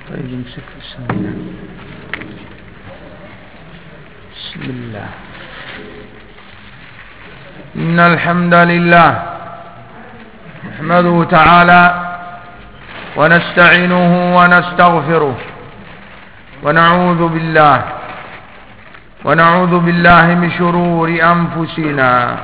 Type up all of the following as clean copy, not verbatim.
طيب امسك السنة. بسم الله. إن الحمد لله نحمده تعالى ونستعينه ونستغفره ونعوذ بالله من شرور أنفسنا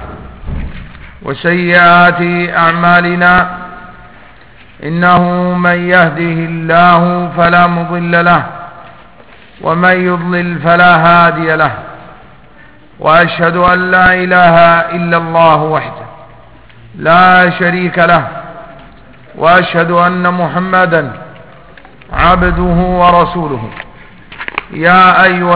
وسيئات أعمالنا. إنه من يهده الله فلا مضل له ومن يضلل فلا هادي له، وأشهد أن لا إله إلا الله وحده لا شريك له، وأشهد أن محمدا عبده ورسوله. يا أيها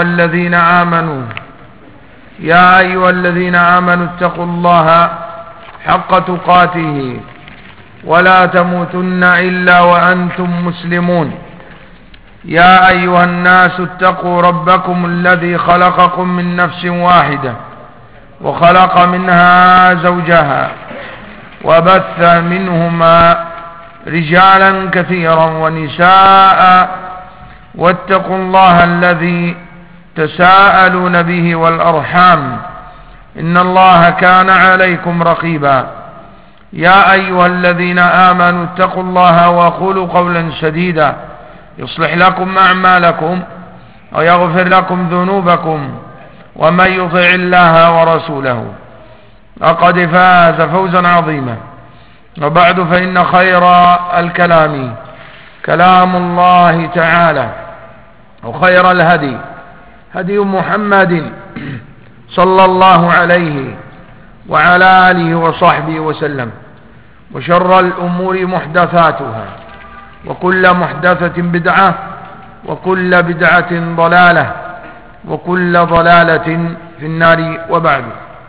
الذين آمنوا اتقوا الله حق تقاته ولا تموتن إلا وأنتم مسلمون. يا أيها الناس اتقوا ربكم الذي خلقكم من نفس واحدة وخلق منها زوجها وبث منهما رجالا كثيرا ونساء، واتقوا الله الذي تساءلون به والأرحام إن الله كان عليكم رقيبا. يا أيها الذين آمنوا اتقوا الله وقولوا قولا سديدا يصلح لكم أعمالكم ويغفر لكم ذنوبكم، ومن يطع الله ورسوله فقد فاز فوزا عظيما. وبعد، فإن خير الكلام كلام الله تعالى، وخير الهدي هدي محمد صلى الله عليه وعلى آله وصحبه وسلم، وشر الأمور محدثاتها، وكل محدثة بدعة، وكل بدعة ضلالة، وكل ضلالة في النار. وبعد،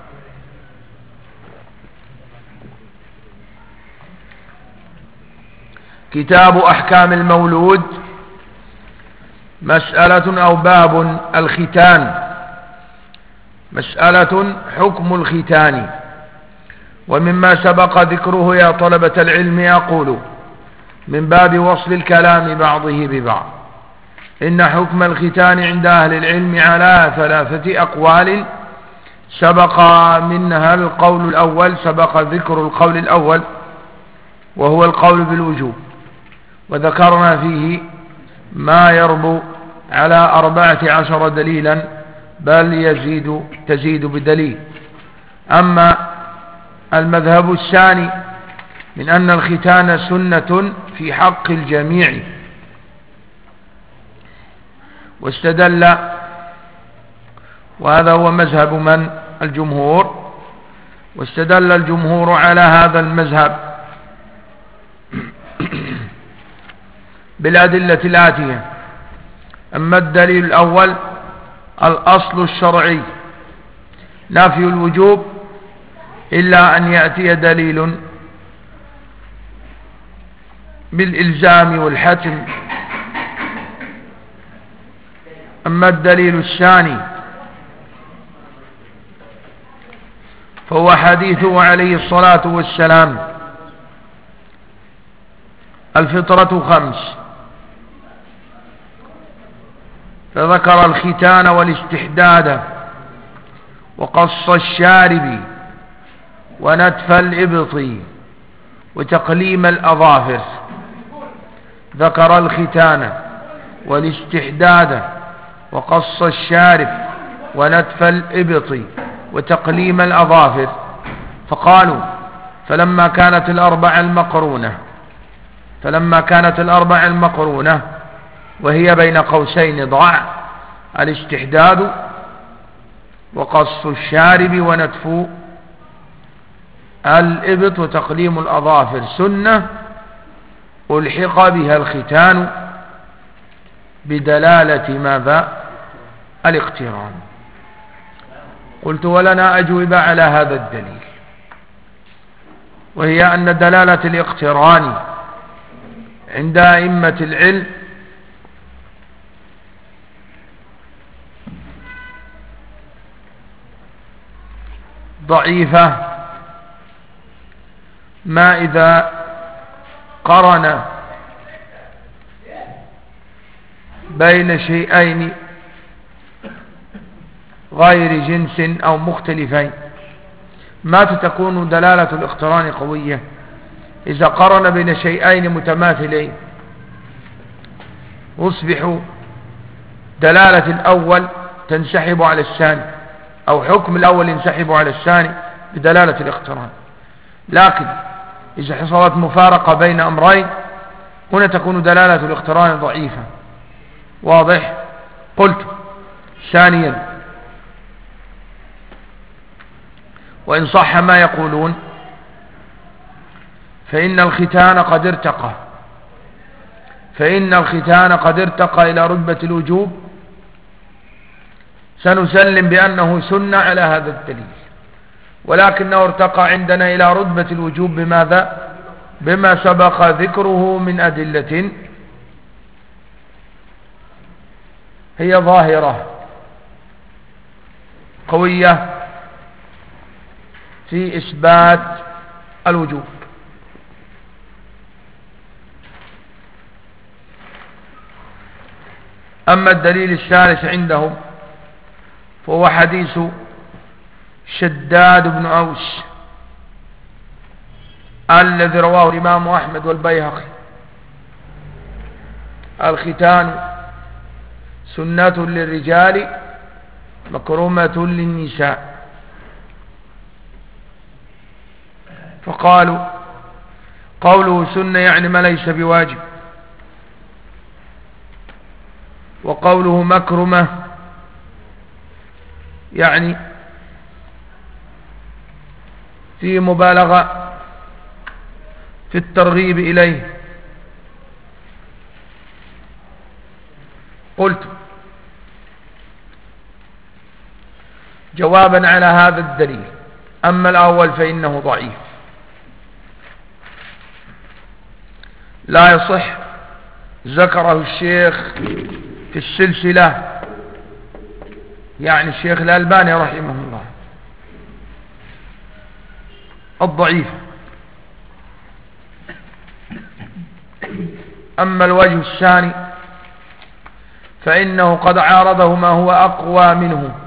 كتاب أحكام المولود، مسألة أو باب الختان. مسألة حكم الختان. ومما سبق ذكره يا طلبة العلم أقول من باب وصل الكلام بعضه ببعض، إن حكم الختان عند أهل العلم على 3 أقوال، سبق منها القول الأول، سبق ذكر القول الأول وهو القول بالوجوب، وذكرنا فيه ما يربو على 14 دليلا، بل تزيد بدليل. أما المذهب الثاني من أن الختان سنة في حق الجميع، واستدل، وهذا هو مذهب من؟ الجمهور. واستدل الجمهور على هذا المذهب بالأدلة الآتية. أما الدليل الأول، الأصل الشرعي نفي الوجوب إلا أن يأتي دليل بالإلزام والحتم. أما الدليل الثاني فهو حديثه عليه الصلاة والسلام: الفطرة 5، فذكر الختان والاستحداد وقص الشارب ونتف الإبط وتقليم الأظافر. ذكر الختان والاستحداد وقص الشارب ونتف الإبط وتقليم الأظافر، فقالوا فلما كانت الأربع المقرونة وهي بين قوسين ضع الاستحداد وقص الشارب ونتف الإبط وتقليم الأظافر سنة، ألحق بها الختان بدلالة ماذا؟ الاقتران. قلت ولنا أجوبة على هذا الدليل، وهي أن دلالة الاقتران عند أئمة العلم ضعيفة، ما إذا قرن بين شيئين غير جنس أو مختلفين، متى تكون دلالة الاقتران قوية؟ إذا قرن بين شيئين متماثلين يصبح دلالة الأول تنسحب على الثاني، أو حكم الأول ينسحب على الثاني بدلالة الاقتران. لكن إذا حصلت مفارقة بين أمرين هنا تكون دلالة الاقتران ضعيفة. واضح؟ قلت ثانيا، وإن صح ما يقولون فإن الختان قد ارتقى إلى رتبة الوجوب، سنسلم بأنه سنة على هذا الدليل، ولكنه ارتقى عندنا إلى رتبة الوجوب بماذا؟ بما سبق ذكره من أدلة هي ظاهرة قوية في إثبات الوجوب. أما الدليل الثالث عندهم فهو حديث شداد بن أوس الذي رواه الإمام أحمد والبيهقي: الختان سنة للرجال مكرمة للنساء. فقالوا قوله سنة يعني ما ليس بواجب، وقوله مكرمة يعني في مبالغة في الترغيب إليه. قلت جوابا على هذا الدليل: أما الأول فإنه ضعيف لا يصح، ذكره الشيخ في السلسلة، يعني الشيخ الألباني رحمه الله، الضعيف. أما الوجه الثاني فإنه قد عارضه ما هو أقوى منه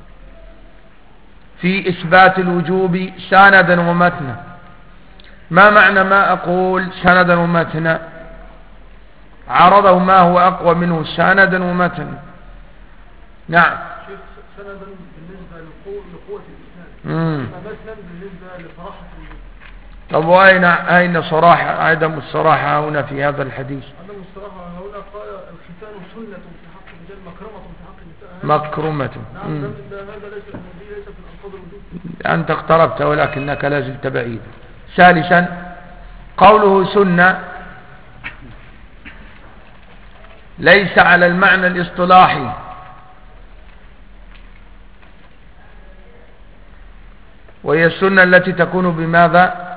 في إثبات الوجوب سندا ومتنا. ما معنى ما أقول سندا ومتنا؟ عارضه ما هو أقوى منه سندا ومتنا. نعم. سندا بالنسبة لقوة الإسناد، متنا بالنسبة لصراحة الوجود. طب وأين صراحة عدم الصراحة هنا في هذا الحديث؟ عدم الصراحة هنا قال الختان سنة في حق الرجال مكرمة في حق النساء. مكرمة. نعم. هذا ليس في الألفاظ الوجود. أنت اقتربت ولكنك لازلت بعيد. ثالثا، قوله سنة ليس على المعنى الاصطلاحي، وهي السنة التي تكون بماذا؟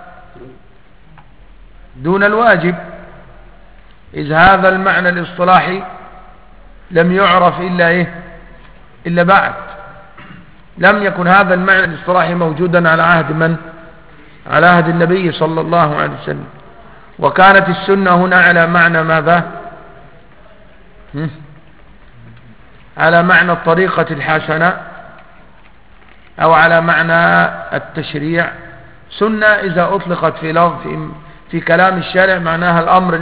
دون الواجب، إذ هذا المعنى الاصطلاحي لم يعرف إلا بعد. لم يكن هذا المعنى الاصطلاحي موجودا على عهد من؟ على عهد النبي صلى الله عليه وسلم. وكانت السنة هنا على معنى ماذا؟ على معنى الطريقة الحسنة، أو على معنى التشريع. سنة إذا أطلقت في لفظ في كلام الشارع معناها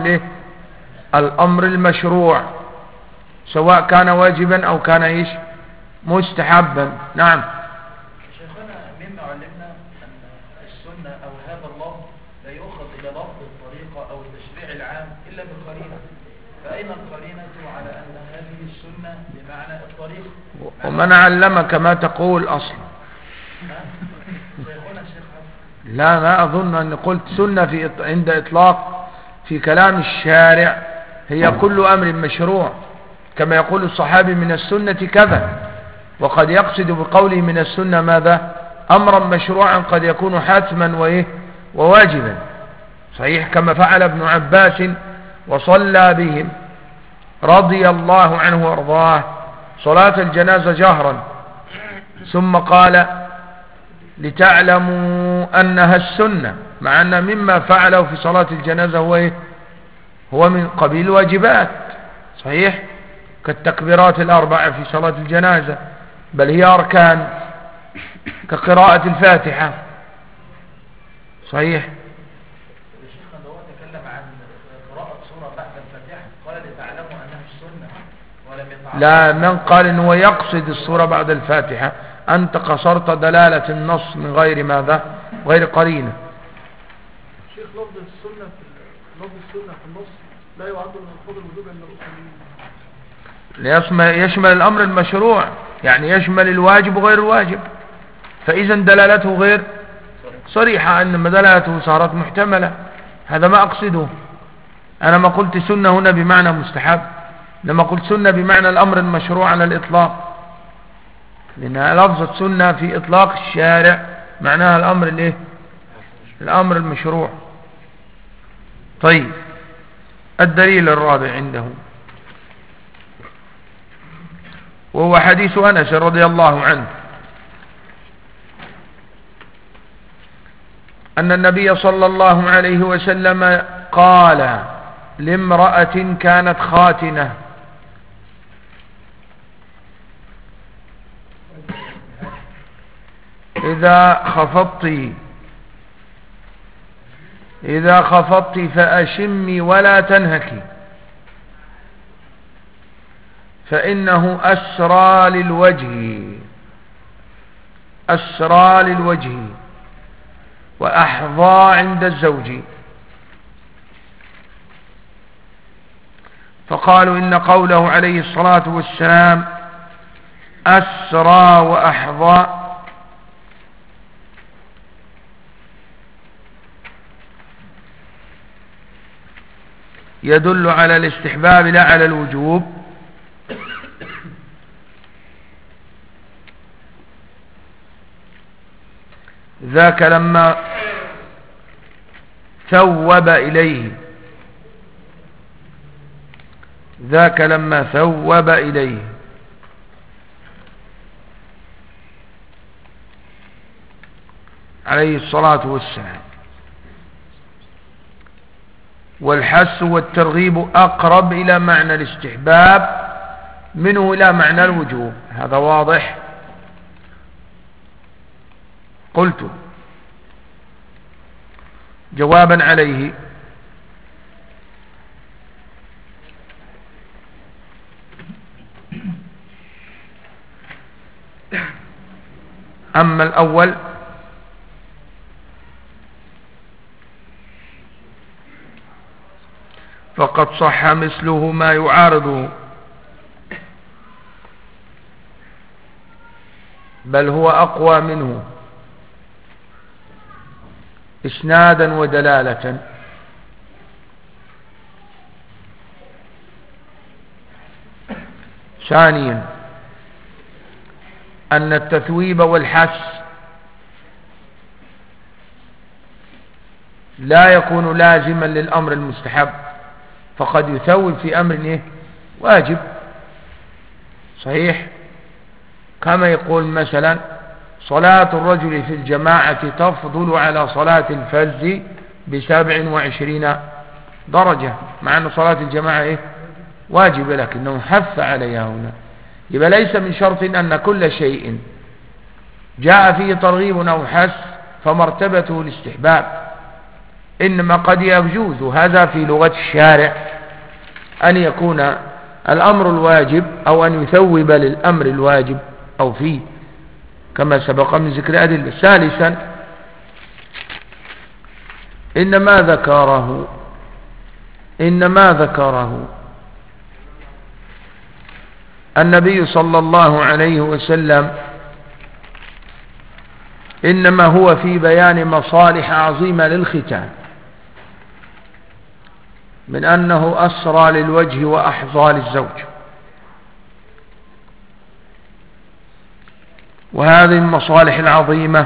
الأمر المشروع، سواء كان واجبا أو كان مستحبا. نعم. شيخنا، مما علمنا أن السنة أو هذا اللفظ لا يؤخذ إلى لفظ الطريقة أو التشريع العام إلا بالقرينة، فأين القرينة على أن هذه السنة بمعنى الطريقة؟ ومن علمك ما تقول أصلا؟ شيخنا الشيخ حسن، لا، ما أظن أن قلت سنة عند إطلاق في كلام الشارع هي كل أمر مشروع، كما يقول الصحابي من السنة كذا، وقد يقصد بقوله من السنة ماذا؟ أمرا مشروعا قد يكون حتما وواجبا. صحيح، كما فعل ابن عباس وصلى بهم رضي الله عنه وارضاه صلاة الجنازة جهرا، ثم قال لتعلموا أنها السنة، مع أن مما فعله في صلاة الجنازة هو من قبيل الواجبات. صحيح. كالتكبيرات الأربع في صلاة الجنازة، بل هي أركان كقراءة الفاتحة. صحيح. شيخنا هو تكلم عن قراءة سورة بعد الفاتحة، قال لتعلموا أنها السنة ولم يتعلم. لا، من قال إنه يقصد السورة بعد الفاتحة؟ أنت قصرت دلالة النص من غير ماذا؟ غير قرينة. شيخ لفظ السنة في النص لا يعد من الفضل الوجوب عند الأصوليين. يشمل الأمر المشروع، يعني يشمل الواجب وغير الواجب، فإذا دلالته غير صريحة، إنما دلالته صارت محتملة. هذا ما أقصده. أنا ما قلت سنة هنا بمعنى مستحب، لما قلت سنة بمعنى الأمر المشروع على الإطلاق، لأن لفظة سنة في إطلاق الشارع معناها الأمر الإيه؟ الأمر المشروع. طيب، الدليل الرابع عنده وهو حديث أنس رضي الله عنه أن النبي صلى الله عليه وسلم قال لامرأة كانت خاتنة: إذا خفضت فأشمي ولا تنهكي، فإنه أسرى للوجه وأحظى عند الزوج. فقالوا إن قوله عليه الصلاة والسلام أسرى وأحظى يدل على الاستحباب لا على الوجوب، ذاك لما ثوب إليه عليه الصلاة والسلام. والحث والترغيب أقرب إلى معنى الاستحباب منه إلى معنى الوجوب، هذا واضح. قلت جوابا عليه: أما الأول فقد صح مثله ما يعارضه، بل هو أقوى منه إسنادا ودلالة. ثانيا أن التثويب والحث لا يكون لازما للأمر المستحب، فقد يثوب في أمر واجب. صحيح، كما يقول مثلا صلاة الرجل في الجماعة تفضل على صلاة الفرد ب27 درجة، مع أن صلاة الجماعة واجب، لكنه حث عليها هنا. يبقى ليس من شرط أن كل شيء جاء فيه ترغيب أو حث فمرتبته الاستحباب، إنما قد يجوز هذا في لغة الشارع أن يكون الأمر الواجب أو أن يثوب للأمر الواجب أو فيه، كما سبق من ذكر أدلة. ثالثا إنما ذكره النبي صلى الله عليه وسلم إنما هو في بيان مصالح عظيمة للختان، من أنه أسرى للوجه وأحظى للزوج، وهذه المصالح العظيمة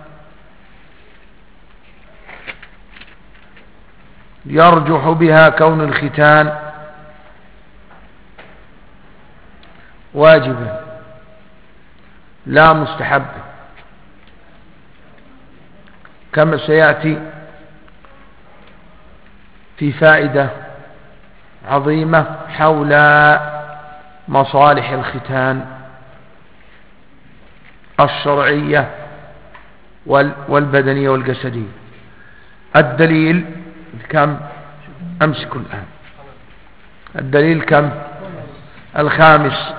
يرجح بها كون الختان واجبا لا مستحب، كما سيأتي في فائدة عظيمة حول مصالح الختان الشرعية والبدنية والجسدية. الدليل كم؟ أمسكوا الآن. الدليل كم؟ الخامس.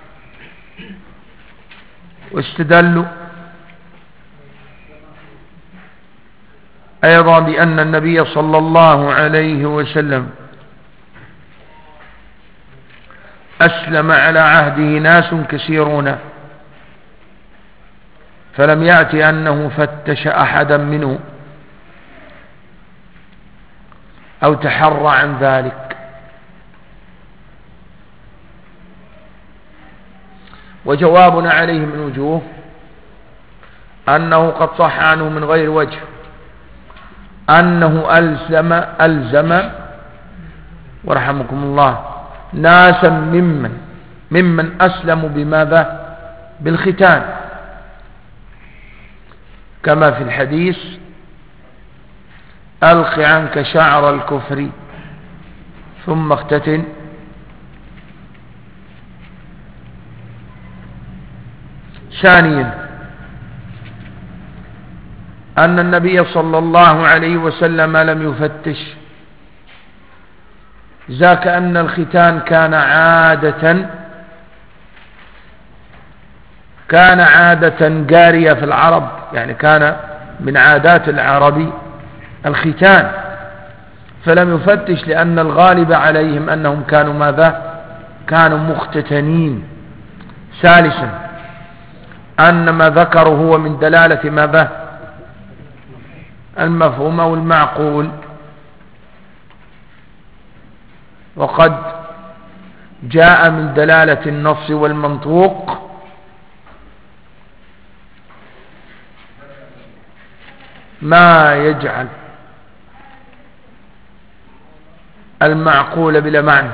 واستدلوا أيضا بأن النبي صلى الله عليه وسلم أسلم على عهده ناس كثيرون فلم يأتي أنه فتش أحدا منه أو تحرى عن ذلك. وجوابنا عليه من وجوه أنه قد صح عنه من غير وجه أنه ألزم ورحمكم الله ناسا ممن أسلموا بماذا؟ بالختان، كما في الحديث ألق عنك شعر الكفر ثم اختتن. ثانيا أن النبي صلى الله عليه وسلم لم يفتش، ذاك أن الختان كان عادة جارية في العرب، يعني كان من عادات العرب الختان، فلم يفتش لأن الغالب عليهم أنهم كانوا ماذا؟ كانوا مختتنين. ثالثا أن ما ذكروا هو من دلالة ماذا؟ المفهوم أو المعقول، وقد جاء من دلالة النص والمنطوق ما يجعل المعقول بلا معنى،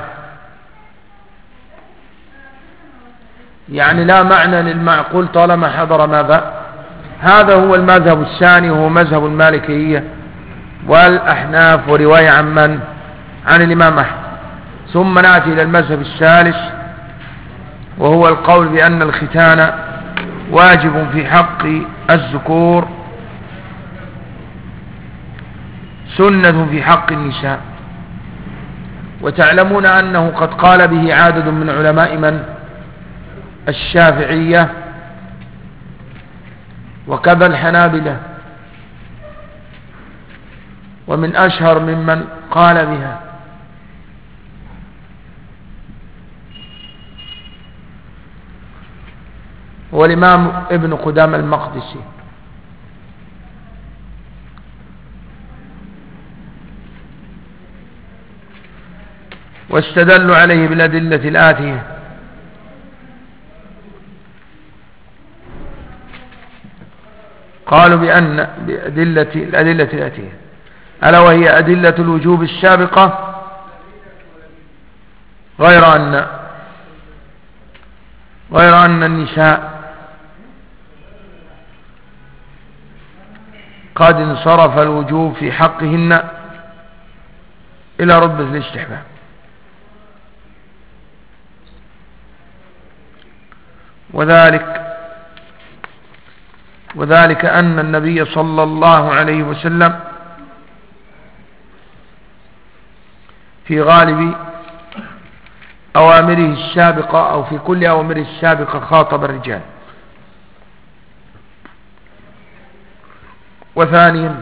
يعني لا معنى للمعقول طالما حضر ماذا؟ هذا هو المذهب الثاني، وهو مذهب المالكية والأحناف، ورواية عن من؟ عن الإمام أحمد. ثم نأتي إلى المذهب الثالث، وهو القول بأن الختان واجب في حق الذكور سنة في حق النساء. وتعلمون أنه قد قال به عدد من علماء من؟ الشافعية وكذا الحنابلة، ومن أشهر ممن قال بها هو الإمام ابن قدامة المقدسي. واستدلوا عليه بالأدلة الآتية: قالوا بأن الأدلة الآتية، ألا وهي أدلة الوجوب السابقة، غير أن النساء قد انصرف الوجوب في حقهن إلى رتبة الاستحباب. وذلك أن النبي صلى الله عليه وسلم في غالب أوامره السابقة أو في كل أوامره السابقة خاطب الرجال. وثانيا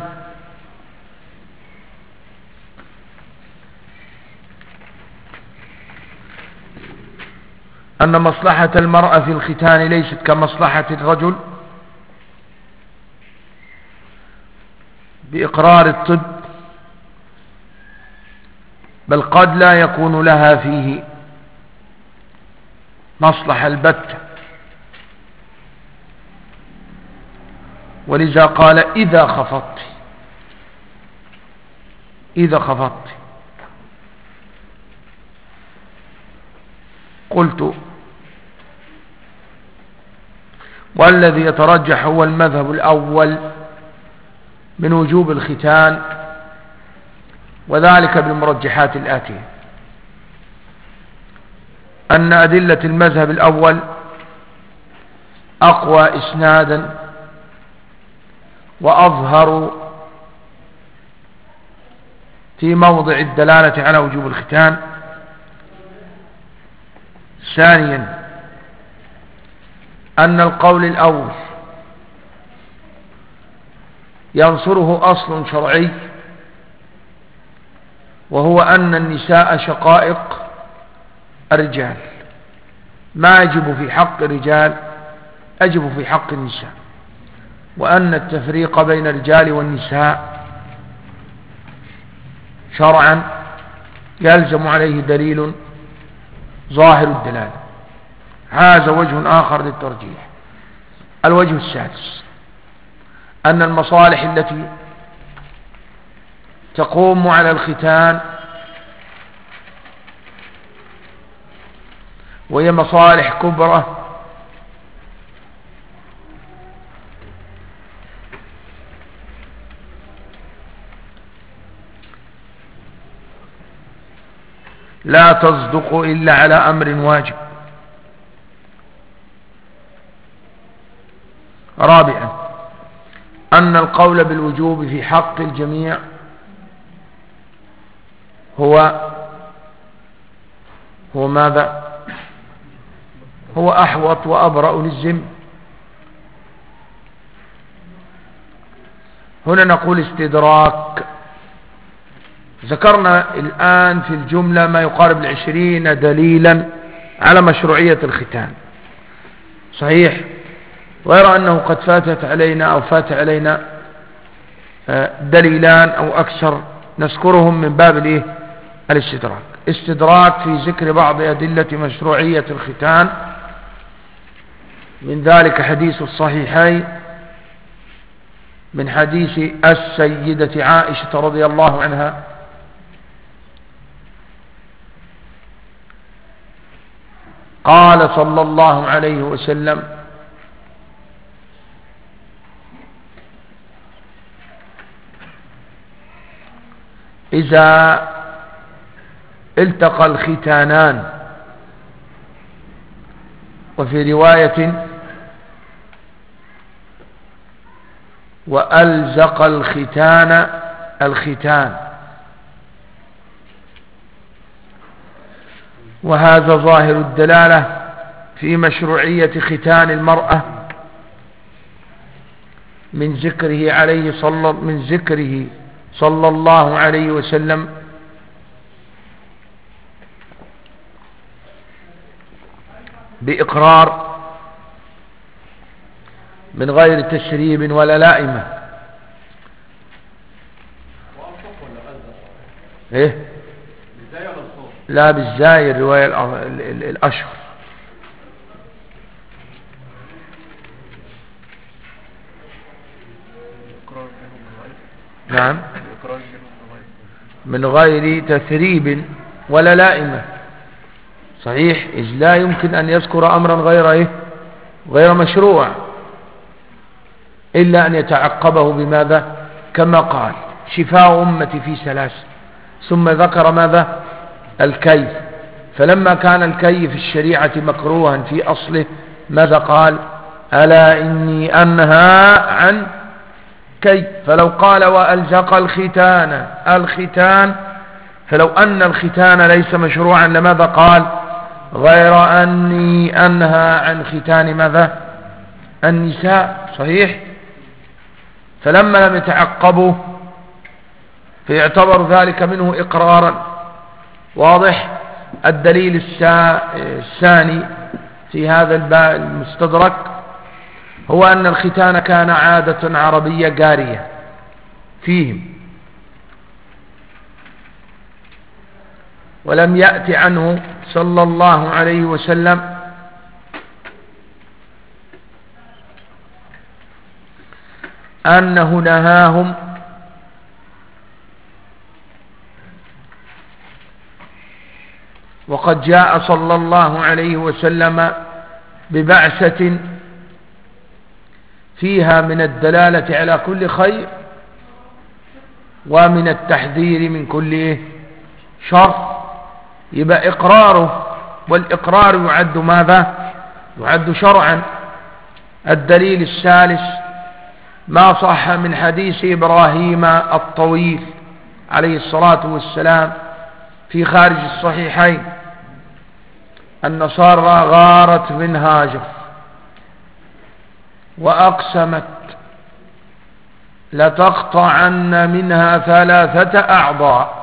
أن مصلحة المرأة في الختان ليست كمصلحة الرجل بإقرار الطب، بل قد لا يكون لها فيه مصلحة البتة. ولذا قال إذا خفضت. قلت والذي يترجح هو المذهب الأول من وجوب الختان، وذلك بالمرجحات الآتية: أن أدلة المذهب الأول أقوى إسنادا وأظهر في موضع الدلالة على وجوب الختان. ثانيا أن القول الأول ينصره أصل شرعي، وهو أن النساء شقائق الرجال، ما يجب في حق الرجال يجب في حق النساء، وأن التفريق بين الرجال والنساء شرعا يلزم عليه دليل ظاهر الدلالة. هذا وجه آخر للترجيح. الوجه السادس أن المصالح التي تقوم على الختان وهي مصالح كبرى لا تصدق إلا على أمر واجب. رابعا أن القول بالوجوب في حق الجميع هو ماذا؟ هو أحوط وأبرأ للذمة. هنا نقول استدراك. ذكرنا الآن في الجملة ما يقارب 20 دليلا على مشروعية الختان، صحيح، ويرى أنه قد فات علينا دليلان أو أكثر نذكرهم من باب الاستدراك. استدراك في ذكر بعض أدلة مشروعية الختان، من ذلك حديث الصحيحين من حديث السيدة عائشة رضي الله عنها قال صلى الله عليه وسلم: إذا التقى الختانان، وفي رواية وألزق الختان، وهذا ظاهر الدلالة في مشروعية ختان المرأة من ذكره صلى الله عليه وسلم بإقرار من غير تشريب ولا لائمة. ايه لا بالزاي، الرواية الأشهر. نعم، من غير تثريب ولا لائمة، صحيح، إذ لا يمكن أن يذكر أمرا غير مشروع إلا أن يتعقبه بماذا؟ كما قال: شفاء أمتي في 3، ثم ذكر ماذا؟ الكيف. فلما كان الكيف في الشريعة مكروها في أصله، ماذا قال؟ ألا إني أنهى عن كيف. فلو قال وألزق الختان، فلو أن الختان ليس مشروعا لماذا قال؟ غير أني أنهى عن ختان ماذا؟ النساء، صحيح. فلما لم يتعقبوا فيعتبر ذلك منه إقرارا. واضح؟ الدليل الثاني في هذا الباب المستدرك هو أن الختان كان عادة عربية جارية فيهم، ولم يأتي عنه صلى الله عليه وسلم أنه نهاهم وقد جاء صلى الله عليه وسلم ببعثة فيها من الدلالة على كل خير ومن التحذير من كل شر. يبقى إقراره والإقرار يعد ماذا؟ يعد شرعا. الدليل الثالث ما صح من حديث إبراهيم الطويل عليه الصلاة والسلام في خارج الصحيحين أن سارة غارت من هاجر وأقسمت لتقطعن منها 3 أعضاء.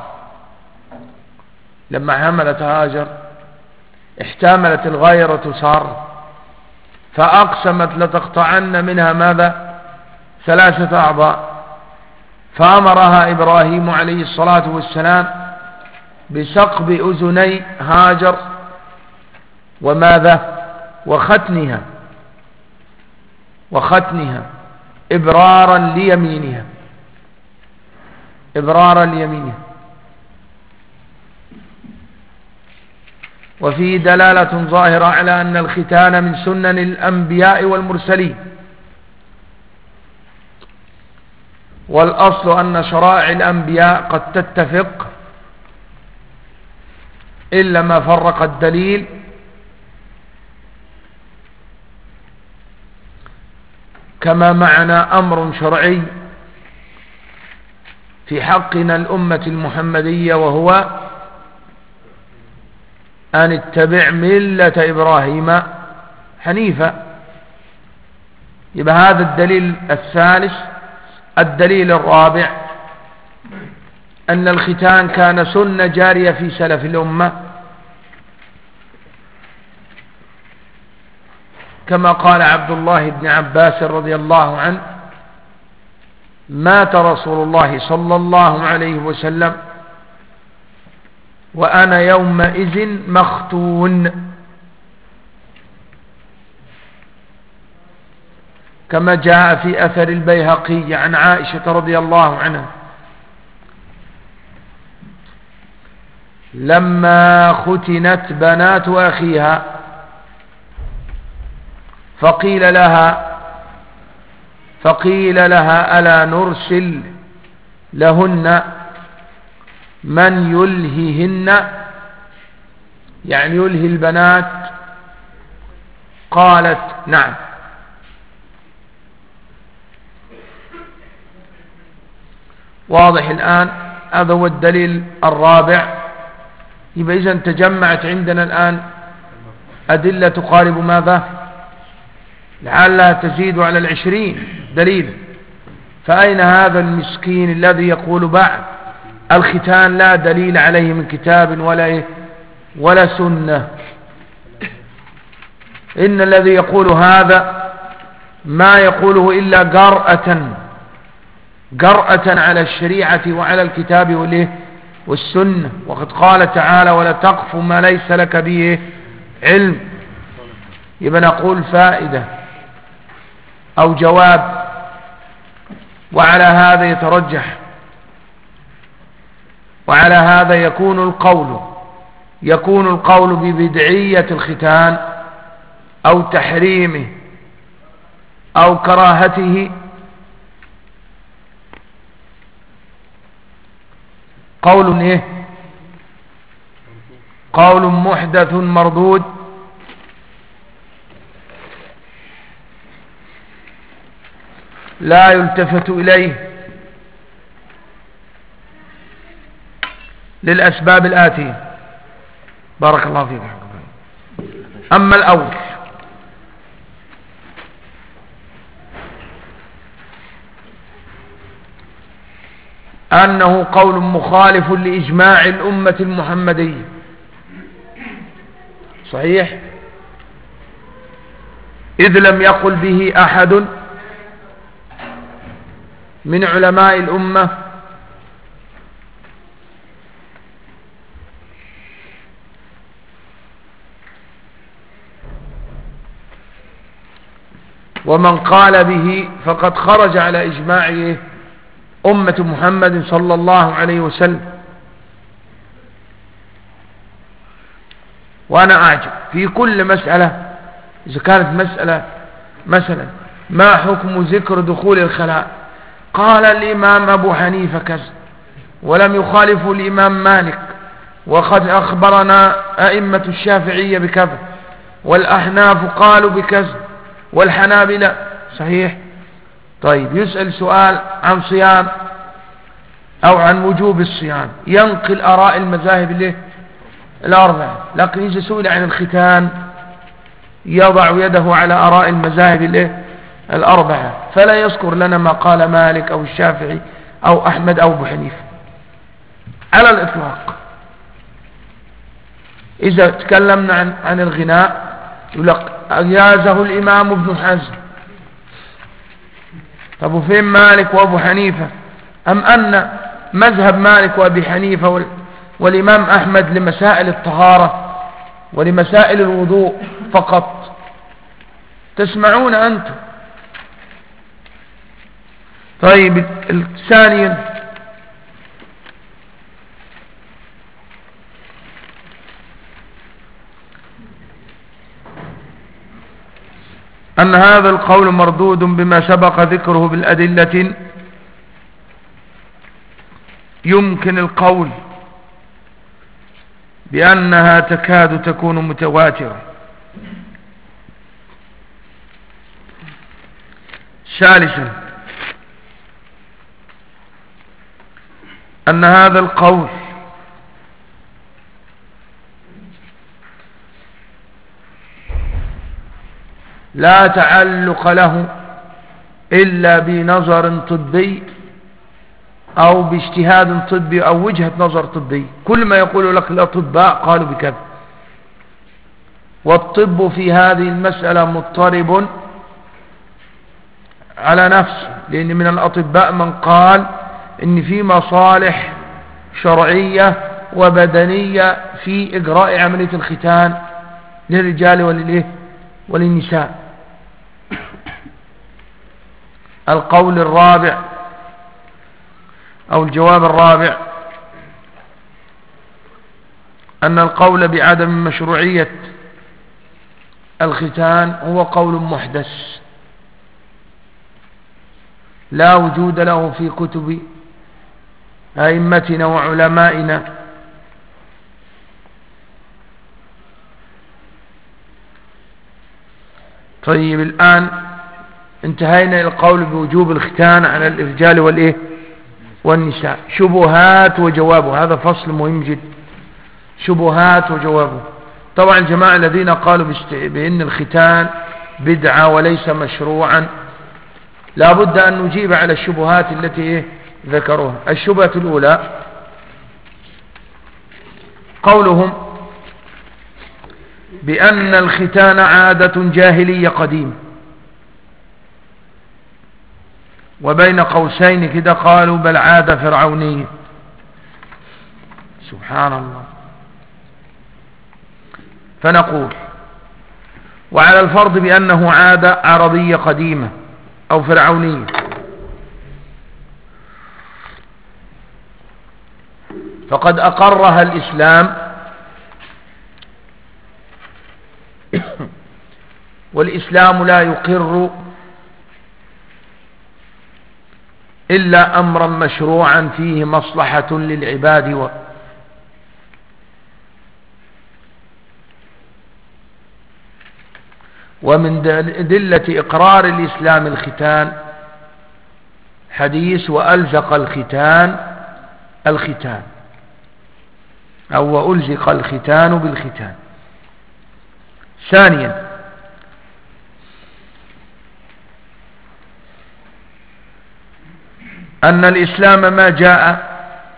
لما حملت هاجر احتملت الغيرة سارة فأقسمت لتقطعن منها ماذا؟ 3 أعضاء. فأمرها إبراهيم عليه الصلاة والسلام بثقب أذني هاجر وماذا؟ وختنها إبرارا ليمينها. وفيه دلالة ظاهرة على أن الختان من سنن الأنبياء والمرسلين، والأصل أن شرائع الأنبياء قد تتفق إلا ما فرق الدليل، كما معنا أمر شرعي في حقنا الأمة المحمدية وهو أن اتبع ملة إبراهيم حنيفا. يبقى هذا الدليل الثالث. الدليل الرابع أن الختان كان سنة جارية في سلف الأمة، كما قال عبد الله بن عباس رضي الله عنه: مات رسول الله صلى الله عليه وسلم وأنا يومئذ مختون، كما جاء في أثر البيهقي عن عائشة رضي الله عنها لما ختنت بنات أخيها فقيل لها ألا نرسل لهن من يلههن، يعني يلهي البنات؟ قالت نعم. واضح الآن؟ هذا هو الدليل الرابع. يبقى إذن تجمعت عندنا الآن أدلة تقارب ماذا؟ لعلها تزيد على 20 دليل. فأين هذا المسكين الذي يقول بعد الختان لا دليل عليه من كتاب ولا سنة؟ إن الذي يقول هذا ما يقوله إلا جرأة على الشريعة وعلى الكتاب والسنة. وقد قال تعالى: ولا تقف ما ليس لك به علم. يبقى نقول فائدة أو جواب. وعلى هذا يترجح، وعلى هذا يكون القول ببدعية الختان أو تحريمه أو كراهته قول محدث مردود لا يلتفت إليه للأسباب الآتية. بارك الله فيك. أما الأول أنه قول مخالف لإجماع الأمة المحمدية، صحيح، إذ لم يقل به أحد من علماء الأمة ومن قال به فقد خرج على إجماع أمة محمد صلى الله عليه وسلم. وأنا أعجب في كل مسألة، إذا كانت مسألة مثلا ما حكم ذكر دخول الخلاء، قال الإمام أبو حنيفة كذا ولم يخالف الإمام مالك، وقد أخبرنا أئمة الشافعية بكذا، والأحناف قالوا بكذا، والحنابلة. صحيح. طيب يسأل سؤال عن صيام أو عن وجوب الصيام، ينقل آراء المذاهب الأربعة، لكن إذا سئل عن الختان يضع يده على آراء المذاهب الأربعة، فلا يذكر لنا ما قال مالك أو الشافعي أو أحمد أو أبو حنيفة على الإطلاق. إذا تكلمنا عن الغناء يقول لك أجازه الإمام ابن حزم. طب وفين مالك وأبو حنيفة؟ أم أن مذهب مالك وأبي حنيفة والإمام أحمد لمسائل الطهارة ولمسائل الوضوء فقط؟ تسمعون أنتم. طيب ثانيا أن هذا القول مردود بما سبق ذكره بالأدلة. يمكن القول بأنها تكاد تكون متواترة. ثالثا أن هذا القول لا تعلق له إلا بنظر طبي أو باجتهاد طبي أو وجهة نظر طبي. كل ما يقول لك الأطباء قالوا بكذا، والطب في هذه المسألة مضطرب على نفسه، لأن من الأطباء من قال إن في مصالح شرعية وبدنية في إجراء عملية الختان للرجال وللنساء. القول الرابع أو الجواب الرابع أن القول بعدم مشروعية الختان هو قول محدث لا وجود له في كتب أئمتنا وعلمائنا. طيب الآن انتهينا إلى القول بوجوب الختان على الرجال والنساء. شبهات وجوابه، هذا فصل مهم جدا. شبهات وجوابه. طبعا الجماعة الذين قالوا بأن الختان بدعة وليس مشروعا لا بد أن نجيب على الشبهات التي ذكروها. الشبهة الأولى قولهم بأن الختان عادة جاهلية قديمة، وبين قوسين كده قالوا بل عادة فرعونية. سبحان الله. فنقول وعلى الفرض بأنه عادة عربية قديمة أو فرعونية، فقد أقرها الإسلام، والإسلام لا يقر إلا أمرا مشروعا فيه مصلحة للعباد ومن أدلة إقرار الإسلام الختان حديث وألزق الختان أو وألزق الختان بالختان. ثانيا أن الإسلام ما جاء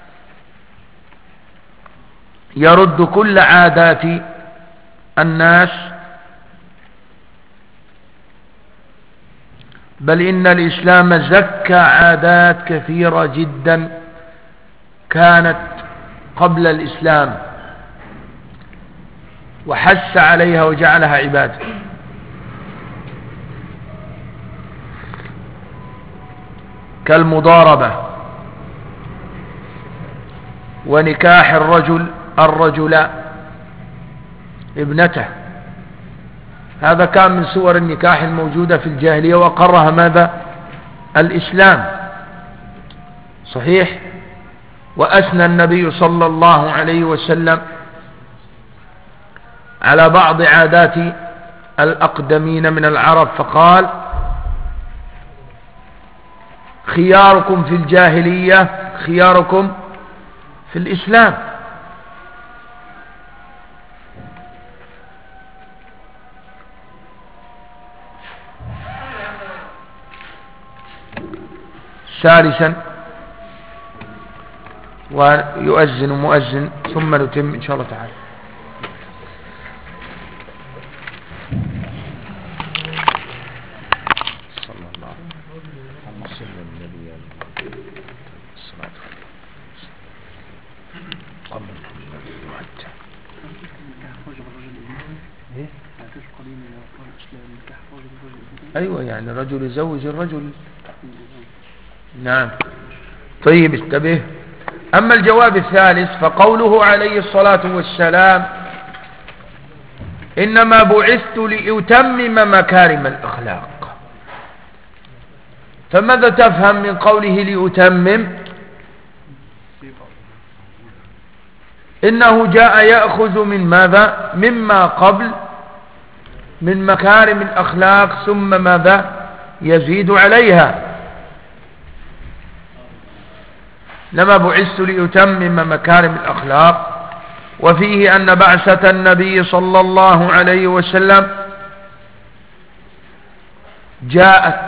يرد كل عادات الناس، بل إن الإسلام زكى عادات كثيرة جدا كانت قبل الإسلام وحث عليها وجعلها عبادة. كالمضاربة ونكاح الرجل ابنته، هذا كان من صور النكاح الموجودة في الجاهلية وأقرها ماذا؟ الإسلام. صحيح. وأثنى النبي صلى الله عليه وسلم على بعض عادات الأقدمين من العرب فقال: خياركم في الجاهلية خياركم في الإسلام. ثالثا، ويؤذن مؤذن ثم نتم إن شاء الله تعالى. أيوة، يعني الرجل يزوج الرجل. نعم. طيب استبه. أما الجواب الثالث فقوله عليه الصلاة والسلام: إنما بعثت لأتمم مكارم الأخلاق. فماذا تفهم من قوله لأتمم؟ إنه جاء يأخذ من ماذا؟ مما قبل من مكارم الأخلاق ثم ماذا؟ يزيد عليها. لما بعثت لأتمم مكارم الأخلاق. وفيه أن بعثة النبي صلى الله عليه وسلم جاءت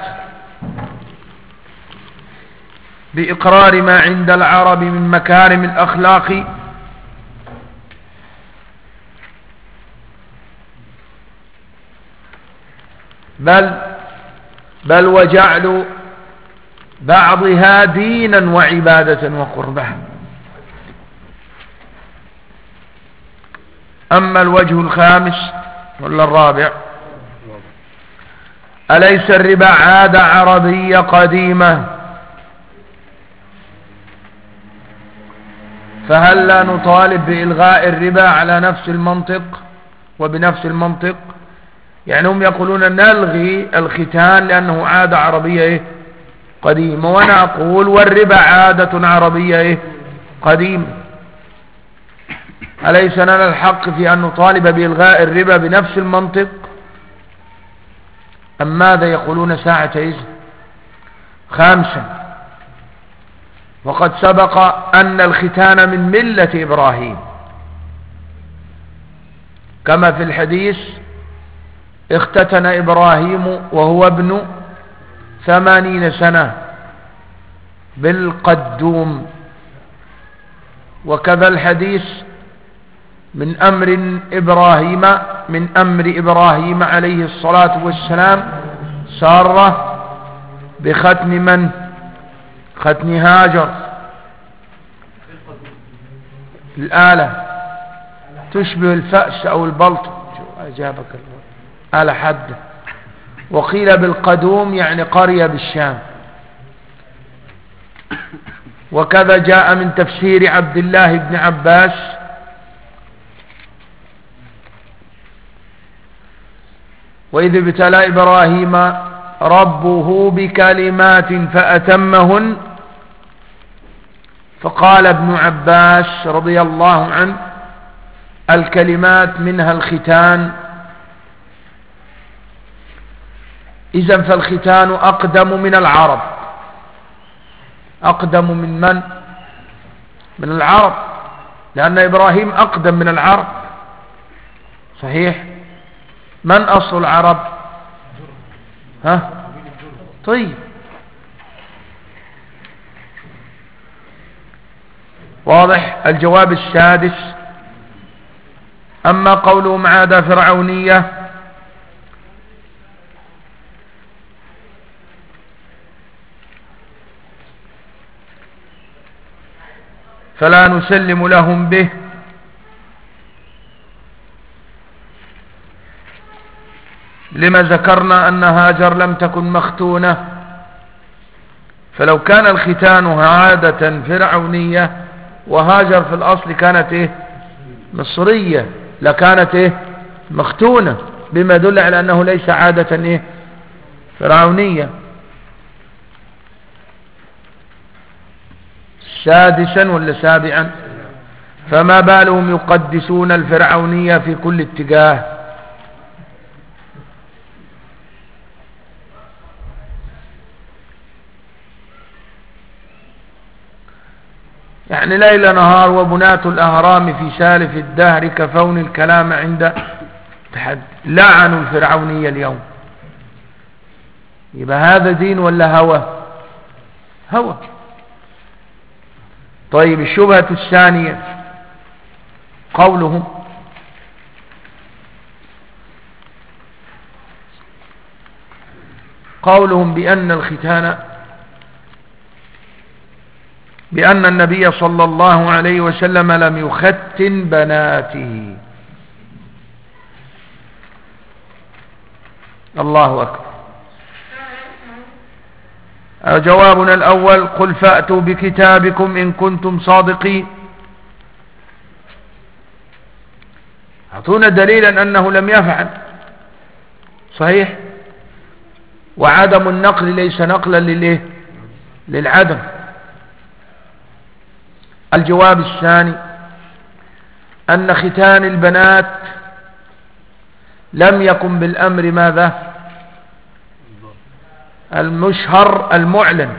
بإقرار ما عند العرب من مكارم الأخلاق بل وجعل بعضها دينا وعبادة وقربة. أما الوجه الخامس ولا الرابع: أليس الربا عادة عربية قديمة؟ فهل لا نطالب بإلغاء الربا على نفس المنطق وبنفس المنطق؟ يعني هم يقولون نلغي الختان لأنه عادة عربية قديمة، وأنا أقول والربا عادة عربية قديمة. أليس لنا الحق في أن نطالب بإلغاء الربا بنفس المنطق؟ أم ماذا يقولون ساعة إذن؟ خامسا: وقد سبق أن الختان من ملة إبراهيم كما في الحديث: اختتن إبراهيم وهو ابن 80 سنة بالقدوم. وكذا الحديث من أمر إبراهيم عليه الصلاة والسلام سارة بختن من؟ ختن هاجر. الآلة تشبه الفأس أو البلط. أجابك الله. آلة حد. وقيل بالقدوم يعني قرية بالشام. وكذا جاء من تفسير عبد الله بن عباس وإذ ابتلى إبراهيم ربه بكلمات فأتمهن، فقال ابن عباس رضي الله عنه: الكلمات منها الختان. إذن فالختان أقدم من العرب. أقدم من من؟ من العرب، لأن إبراهيم أقدم من العرب. صحيح. من أصل العرب؟ ها؟ طيب. واضح. الجواب السادس: أما قولهم عادة فرعونية فلا نسلم لهم به، لما ذكرنا أن هاجر لم تكن مختونة. فلو كان الختان عادة فرعونية وهاجر في الأصل كانت مصرية لكانت مختونة، بما يدل على أنه ليس عادة فرعونية. سادسا ولا سابعا؟ فما بالهم يقدسون الفرعونية في كل اتجاه. يعني ليل نهار وبنات الأهرام في سالف الدهر كفون الكلام عند تحد. لعنوا الفرعونية اليوم. يبقى هذا دين ولا هوى؟ هوى. طيب الشبهة الثانية قولهم بأن النبي صلى الله عليه وسلم لم يختن بناته. الله أكبر. جوابنا الأول: قل فأتوا بكتابكم إن كنتم صادقين. أعطونا دليلا أنه لم يفعل. صحيح. وعدم النقل ليس نقلا للعدم. الجواب الثاني: أن ختان البنات لم يكن بالأمر ماذا؟ المشهر المعلن.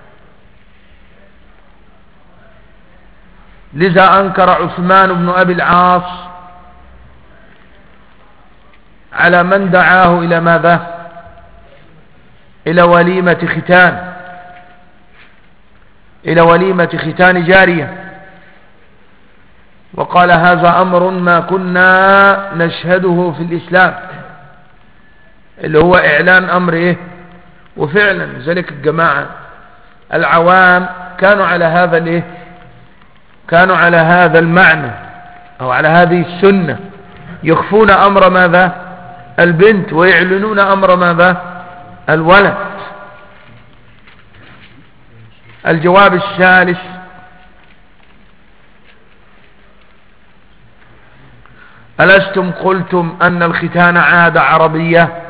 لذا أنكر عثمان بن أبي العاص على من دعاه إلى ماذا؟ إلى وليمة ختان جارية، وقال: هذا أمر ما كنا نشهده في الإسلام، اللي هو إعلان أمر إيه؟ وفعلا ذلك الجماعة العوام كانوا على هذا الإيه؟ كانوا على هذا المعنى أو على هذه السنة، يخفون أمر ماذا؟ البنت، ويعلنون أمر ماذا؟ الولد. الجواب الثالث: ألستم قلتم أن الختان عادة عربية؟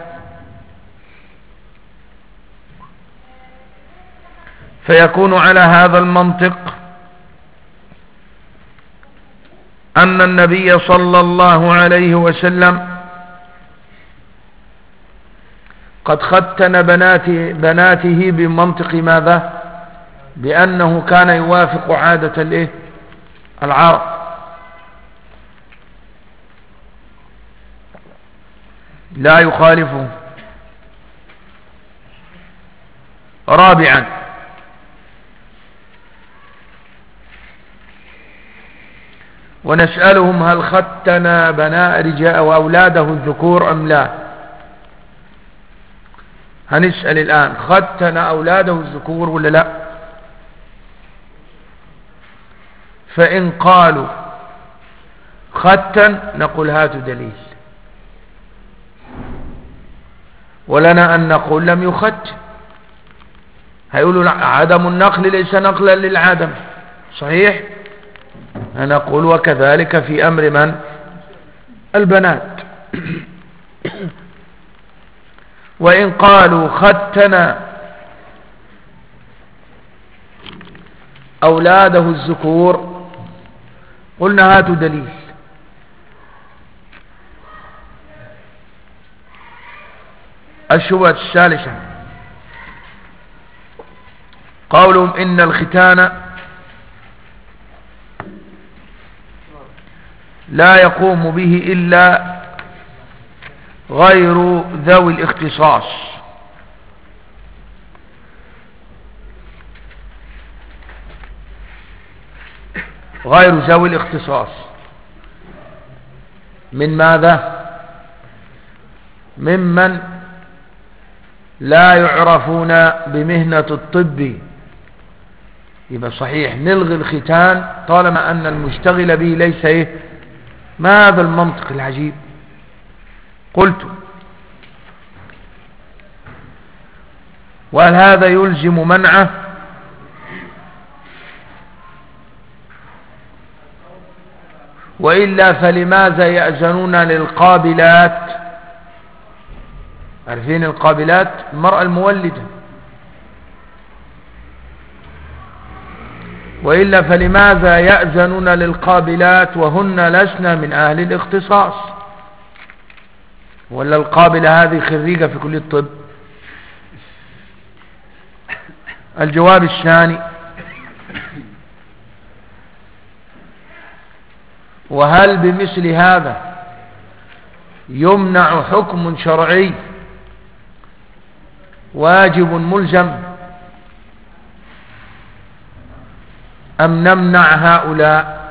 فيكون على هذا المنطق أن النبي صلى الله عليه وسلم قد ختن بناته بمنطق ماذا؟ بأنه كان يوافق عادة الايه؟ العرب. لا يخالفه. رابعا: ونسألهم هل ختن بناء رجاء وأولاده الذكور أم لا؟ هنسأل الآن: ختن أولاده الذكور ولا لا؟ فإن قالوا ختن نقول هاتوا دليل، ولنا أن نقول لم يختن. هيقولوا عدم النقل ليس نقلا للعدم. صحيح. نقول وكذلك في أمر من؟ البنات. وإن قالوا ختن أولاده الذكور قلنا هاتوا دليل. الشبهة الثالثة: قولهم إن الختان لا يقوم به إلا غير ذوي الاختصاص. غير ذوي الاختصاص من ماذا؟ ممن لا يعرفون بمهنة الطب. يبقى صحيح نلغي الختان طالما أن المشتغل به ليس إيه؟ ما هذا المنطق العجيب؟ قلت: وهل هذا يلزم منعه؟ وإلا فلماذا يأذنون للقابلات؟ عارفين القابلات؟ المرأة المولدة. وإلا فلماذا يأذنون للقابلات وهن لسنا من أهل الاختصاص؟ ولا القابلة هذه خريجة في كلية الطب؟ الجواب الثاني: وهل بمثل هذا يمنع حكم شرعي واجب ملزم، أم نمنع هؤلاء؟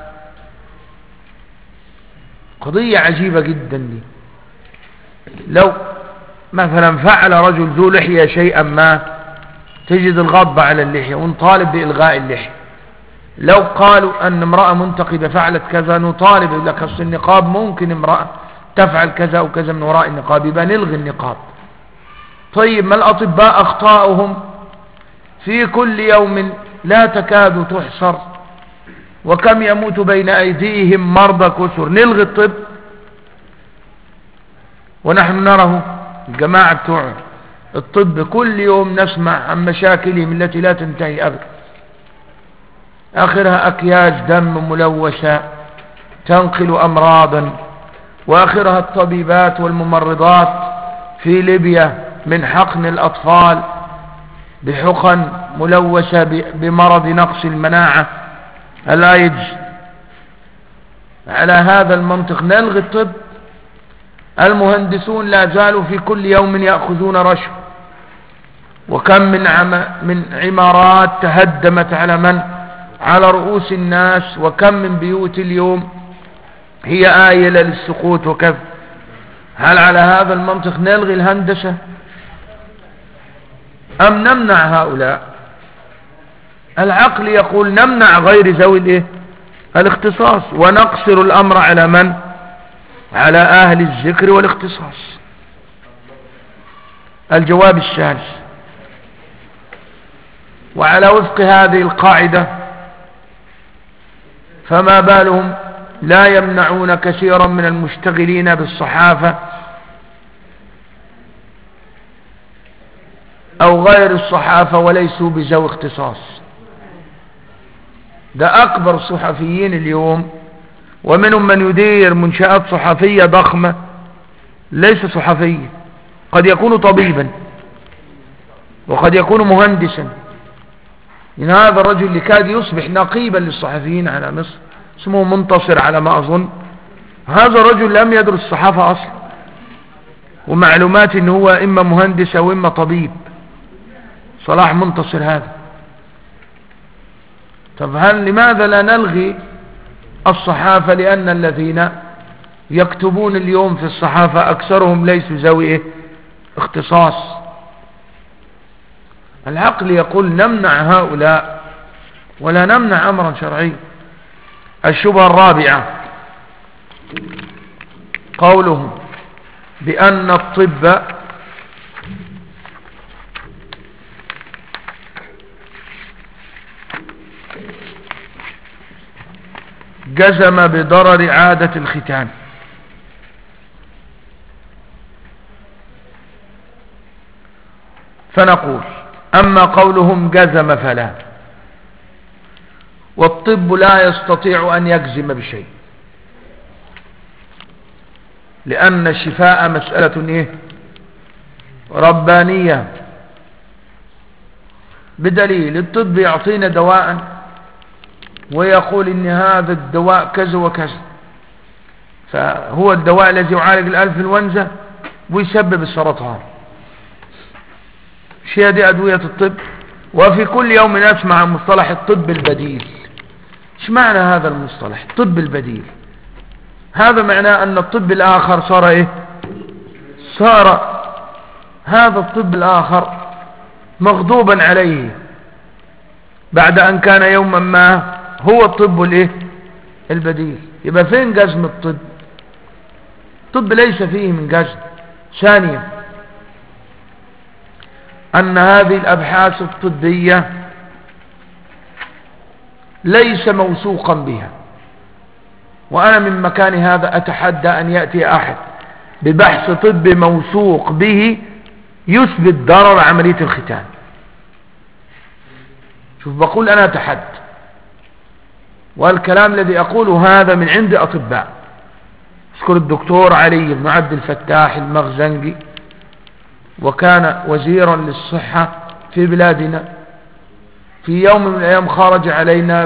قضية عجيبة جدا دي. لو مثلا فعل رجل ذو لحية شيئا ما، تجد الغضب على اللحية ونطالب بإلغاء اللحية. لو قالوا أن امرأة منتقبة فعلت كذا، نطالب لك أصل النقاب ممكن امرأة تفعل كذا وكذا من وراء النقاب، يبقى نلغي النقاب. طيب ما الأطباء أخطاؤهم في كل يوم لا تكاد تحصر، وكم يموت بين أيديهم مرضى كثر. نلغي الطب ونحن نره الجماعة بتوع الطب كل يوم نسمع عن مشاكلهم التي لا تنتهي أبدا، آخرها أكياس دم ملوثة تنقل أمراضا، وآخرها الطبيبات والممرضات في ليبيا من حقن الأطفال بحقن ملوثة بمرض نقص المناعة الأيدز. على هذا المنطق نلغي الطب؟ المهندسون لا زالوا في كل يوم يأخذون رشوة، وكم من عمارات تهدمت على رؤوس الناس، وكم من بيوت اليوم هي آيلة للسقوط وكذا. هل على هذا المنطق نلغي الهندسة أم نمنع هؤلاء؟ العقل يقول نمنع غير ذوي الاختصاص، ونقصر الأمر على من؟ على أهل الذكر والاختصاص. الجواب الثالث: وعلى وفق هذه القاعدة فما بالهم لا يمنعون كثيرا من المشتغلين بالصحافة أو غير الصحافة وليسوا بذوي اختصاص. ده أكبر الصحفيين اليوم، ومنهم من يدير منشآت صحفية ضخمة ليس صحفيا، قد يكون طبيبا وقد يكون مهندسا. إن هذا الرجل اللي كاد يصبح نقيبا للصحفيين على مصر اسمه منتصر على ما أظن، هذا الرجل لم يدرس الصحافة أصلا، ومعلومات إن هو إما مهندس أو إما طبيب. صلاح منتصر هذا. طب لماذا لا نلغي الصحافة؟ لأن الذين يكتبون اليوم في الصحافة أكثرهم ليسوا ذوي اختصاص. العقل يقول نمنع هؤلاء ولا نمنع أمرا شرعي. الشبهة الرابعة قولهم بأن الطب جزم بضرر عادة الختان. فنقول أما قولهم جزم فلا، والطب لا يستطيع أن يجزم بشيء، لأن الشفاء مسألة ربانية، بدليل الطب يعطينا دواء ويقول إن هذا الدواء كذا وكذا، فهو الدواء الذي يعالج الإنفلونزا ويسبب السرطان. دي أدوية الطب. وفي كل يوم نسمع عن مصطلح الطب البديل. ايش معنى هذا المصطلح الطب البديل؟ هذا معناه أن الطب الآخر صار هذا الطب الآخر مغضوبا عليه بعد أن كان يوما ما هو الطب البديل. يبقى فين جزم الطب؟ الطب ليس فيه من جزم. ثانيا أن هذه الأبحاث الطبية ليس موثوقا بها، وأنا من مكان هذا أتحدى أن يأتي أحد ببحث طبي موثوق به يثبت ضرر عملية الختان. شوف بقول أنا أتحدى، والكلام الذي أقوله هذا من عند أطباء. اذكر الدكتور علي بن عبد الفتاح المغزنجي، وكان وزيرا للصحة في بلادنا، في يوم من الأيام خرج علينا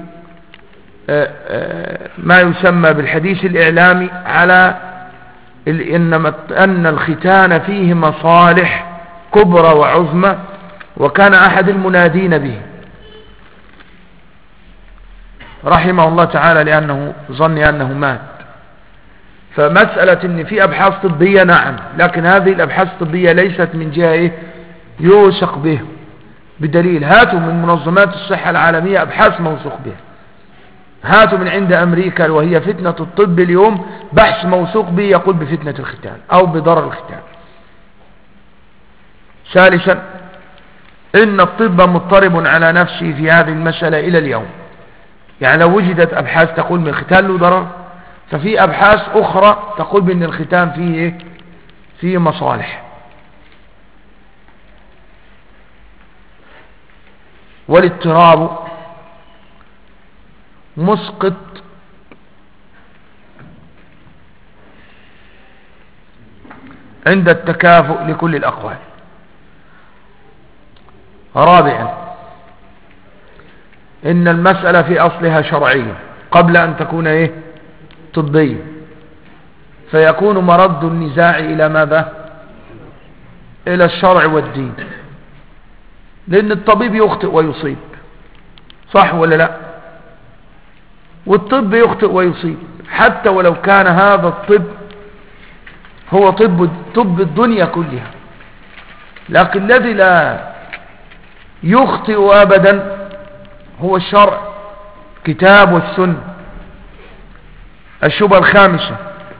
ما يسمى بالحديث الإعلامي على أن الختان فيه مصالح كبرى وعظمى، وكان أحد المنادين به رحمه الله تعالى لأنه ظني أنه مات. فمسألة أن في أبحاث طبية نعم، لكن هذه الأبحاث الطبية ليست من جهة يوثق به بدليل. هاتوا من منظمات الصحة العالمية أبحاث موثوق بها، هاتوا من عند أمريكا وهي فتنة الطب اليوم بحث موثوق به يقول بفتنة الختان أو بضرر الختان. ثالثا إن الطب مضطرب على نفسه في هذه المسألة إلى اليوم. يعني لو وجدت أبحاث تقول من الختان له ضرر، ففي أبحاث أخرى تقول بأن الختان فيه فيه مصالح. والاضطراب مسقط عند التكافؤ لكل الأقوال. رابعا إن المسألة في أصلها شرعية قبل أن تكون طبية، فيكون مرد النزاع إلى ماذا؟ إلى الشرع والدين، لأن الطبيب يخطئ ويصيب، صح ولا لا؟ والطب يخطئ ويصيب، حتى ولو كان هذا الطب هو طب الدنيا كلها، لكن الذي لا يخطئ أبدا هو الشرع، كتاب والسنة. الشبهة الخامسة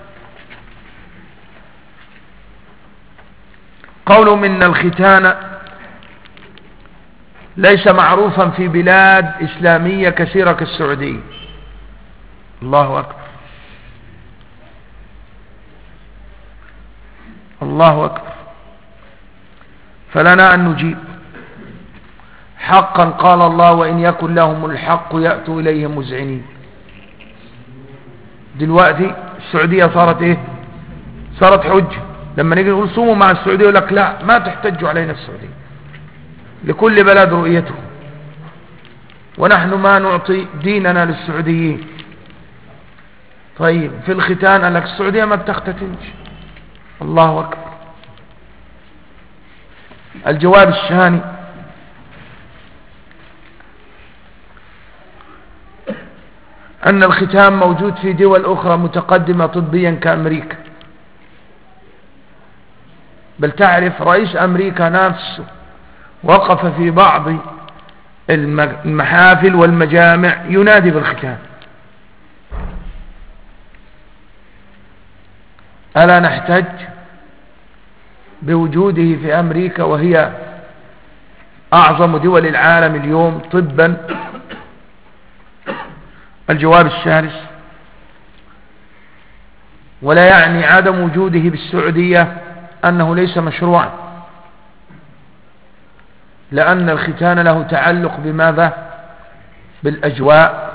قولهم إن الختان ليس معروفا في بلاد إسلامية كثيرة كالسعودية. الله أكبر، الله أكبر. فلنا أن نجيب حقا قال الله وإن يكن لهم الحق يأتوا إليه مذعنين. دلوقتي السعودية صارت صارت حجة. لما نيجي نقول صوموا مع السعودية يقول لك لا، ما تحتجوا علينا السعودية، لكل بلد رؤيته، ونحن ما نعطي ديننا للسعوديين. طيب في الختان قال لك السعودية ما بتختتنش. الله أكبر. الجواب الثاني أن الختان موجود في دول أخرى متقدمة طبيا كأمريكا، بل تعرف رئيس أمريكا نفسه وقف في بعض المحافل والمجامع ينادي بالختان. ألا نحتج بوجوده في أمريكا وهي أعظم دول العالم اليوم طبا؟ الجواب الثالث ولا يعني عدم وجوده بالسعودية أنه ليس مشروعا، لأن الختان له تعلق بماذا؟ بالأجواء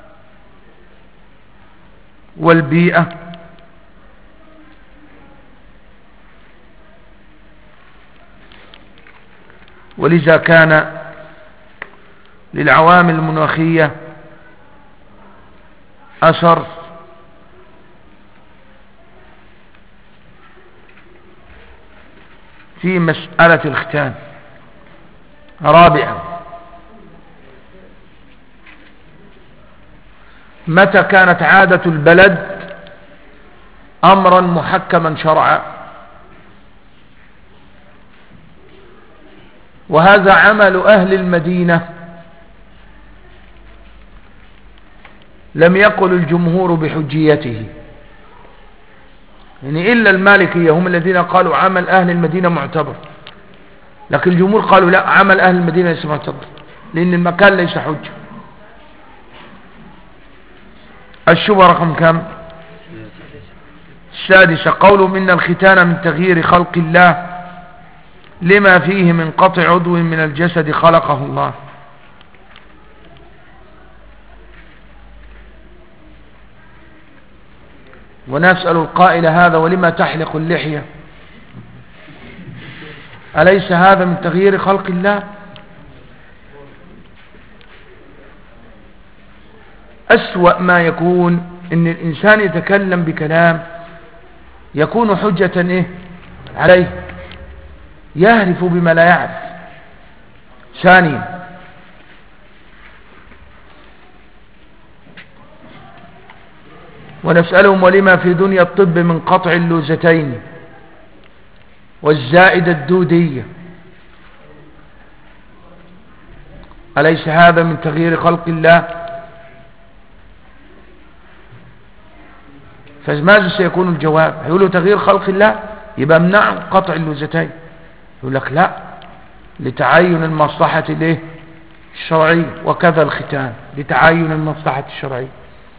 والبيئة ولذا كان للعوامل المناخية أثر في مسألة الختان. رابعا متى كانت عادة البلد أمرا محكما شرعا؟ وهذا عمل أهل المدينة، لم يقل الجمهور بحجيته، يعني إلا المالكية هم الذين قالوا عمل أهل المدينة معتبر، لكن الجمهور قالوا لا، عمل أهل المدينة ليس معتبر لأن المكان ليس حجة. الشبهة رقم كم؟ السادسة قولهم إن الختان من تغيير خلق الله لما فيه من قطع عضو من الجسد خلقه الله. ونسأل القائل هذا ولما تحلق اللحية؟ أليس هذا من تغيير خلق الله؟ أسوأ ما يكون إن الإنسان يتكلم بكلام يكون حجة عليه، يهرف بما لا يعرف. ثانيا، ونسألهم ولما في دنيا الطب من قطع اللوزتين والزائدة الدودية، أليس هذا من تغيير خلق الله؟ فماذا سيكون الجواب؟ يقولوا تغيير خلق الله يبقى امنعوا قطع اللوزتين. يقول لك لا، لتعين المصلحة الشرعية، وكذا الختان لتعين المصلحة الشرعية.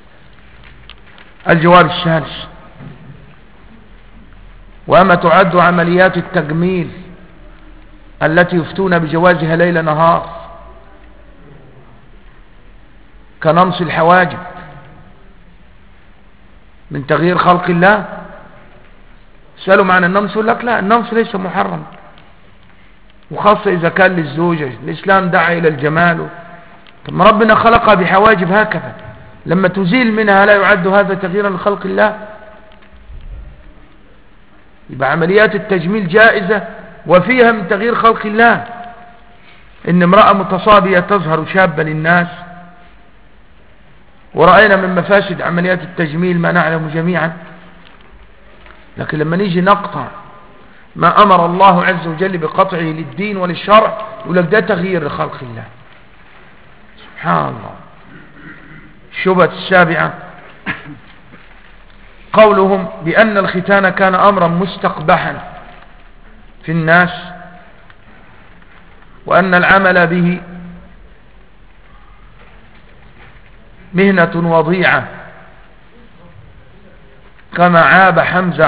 الجواب الثالث، وأما تعد عمليات التجميل التي يفتون بجوازها ليل نهار كنمص الحواجب من تغيير خلق الله؟ سألوا معنى النمص، يقول لك لا، النمص ليس محرم، وخاصة إذا كان للزوجة. الإسلام دعا إلى الجمال، طب ما ربنا خلقها بحواجب هكذا، لما تزيل منها لا يعد هذا تغييرا لخلق الله؟ يبقى عمليات التجميل جائزة وفيها من تغيير خلق الله. إن امرأة متصابية تظهر شابة للناس، ورأينا من مفاسد عمليات التجميل ما نعلم جميعا. لكن لما نيجي نقطع ما أمر الله عز وجل بقطعه للدين وللشرع، يقول لك ده تغيير لخلق الله. سبحان الله. الشبهة السابعة قولهم بأن الختان كان أمرا مستقبحا في الناس، وأن العمل به مهنة وضيعة، كما عاب حمزة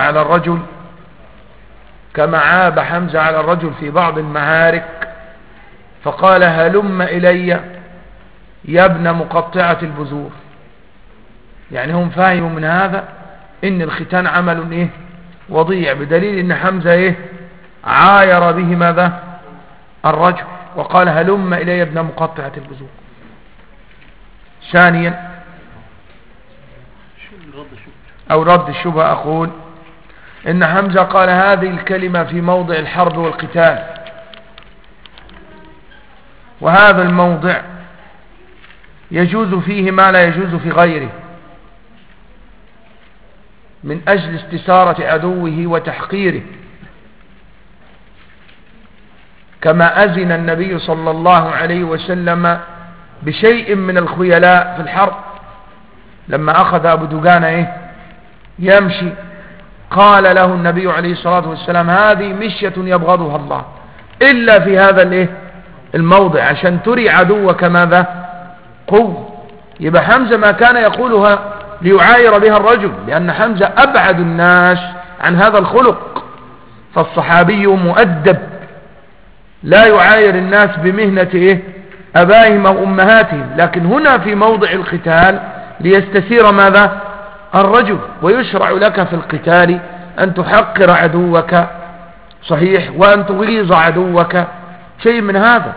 على الرجل في بعض المعارك فقال هلم إلي يا ابن مقطعة البذور. يعني هم فاهموا من هذا إن الختان عمل وضيع، بدليل إن حمزة عاير به ماذا؟ الرجل، وقال هلم إلي يا ابن مقطعة البذور. ثانيا، أو رد الشبهة، أقول إن حمزة قال هذه الكلمة في موضع الحرب والقتال، وهذا الموضع يجوز فيه ما لا يجوز في غيره من أجل استثارة عدوه وتحقيره، كما أذن النبي صلى الله عليه وسلم بشيء من الخيلاء في الحرب. لما أخذ أبو دجانة يمشي قال له النبي عليه الصلاة والسلام هذه مشية يبغضها الله إلا في هذا الموضع، عشان تري عدوك ماذا؟ قوة. يبقى حمزة ما كان يقولها ليعاير بها الرجل، لأن حمزة أبعد الناس عن هذا الخلق، فالصحابي مؤدب لا يعاير الناس بمهنة أبائهم أو أمهاتهم. لكن هنا في موضع القتال ليستثير ماذا؟ الرجل، ويشرع لك في القتال أن تحقر عدوك صحيح، وأن تغيظ عدوك، شيء من هذا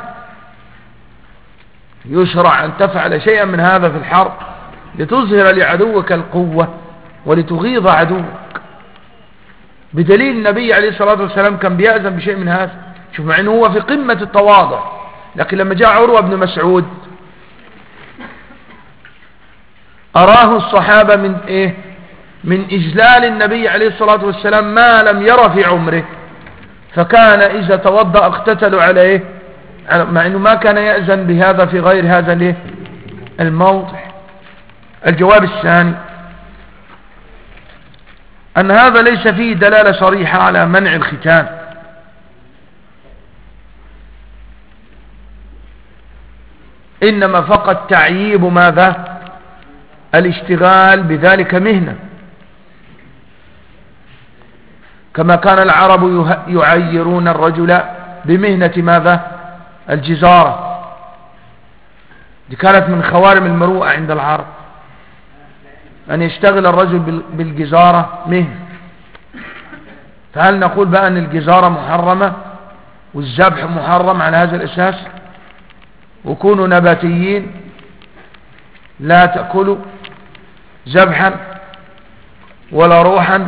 يشرع أن تفعل شيئا من هذا في الحرب لتظهر لعدوك القوة ولتغيظ عدوك، بدليل النبي عليه الصلاة والسلام كان بيأذن بشيء من هذا. شوف، مع أنه هو في قمة التواضع، لكن لما جاء عروة بن مسعود أراه الصحابة من إجلال النبي عليه الصلاة والسلام ما لم يرى في عمره، فكان إذا توضأ اقتتلوا عليه، مع أنه ما كان يأذن بهذا في غير هذا الموضع. الجواب الثاني أن هذا ليس فيه دلالة صريحة على منع الختان، إنما فقط تعييب ماذا؟ الاشتغال بذلك مهنة، كما كان العرب يعيرون الرجل بمهنة ماذا؟ الجزارة، دي كانت من خوارم المروءة عند العرب. أن يشتغل الرجل بالجزارة مهنة. فهل نقول بقى أن الجزارة محرمة والذبح محرم على هذا الأساس؟ وكونوا نباتيين لا تأكلوا ذبحا ولا روحا.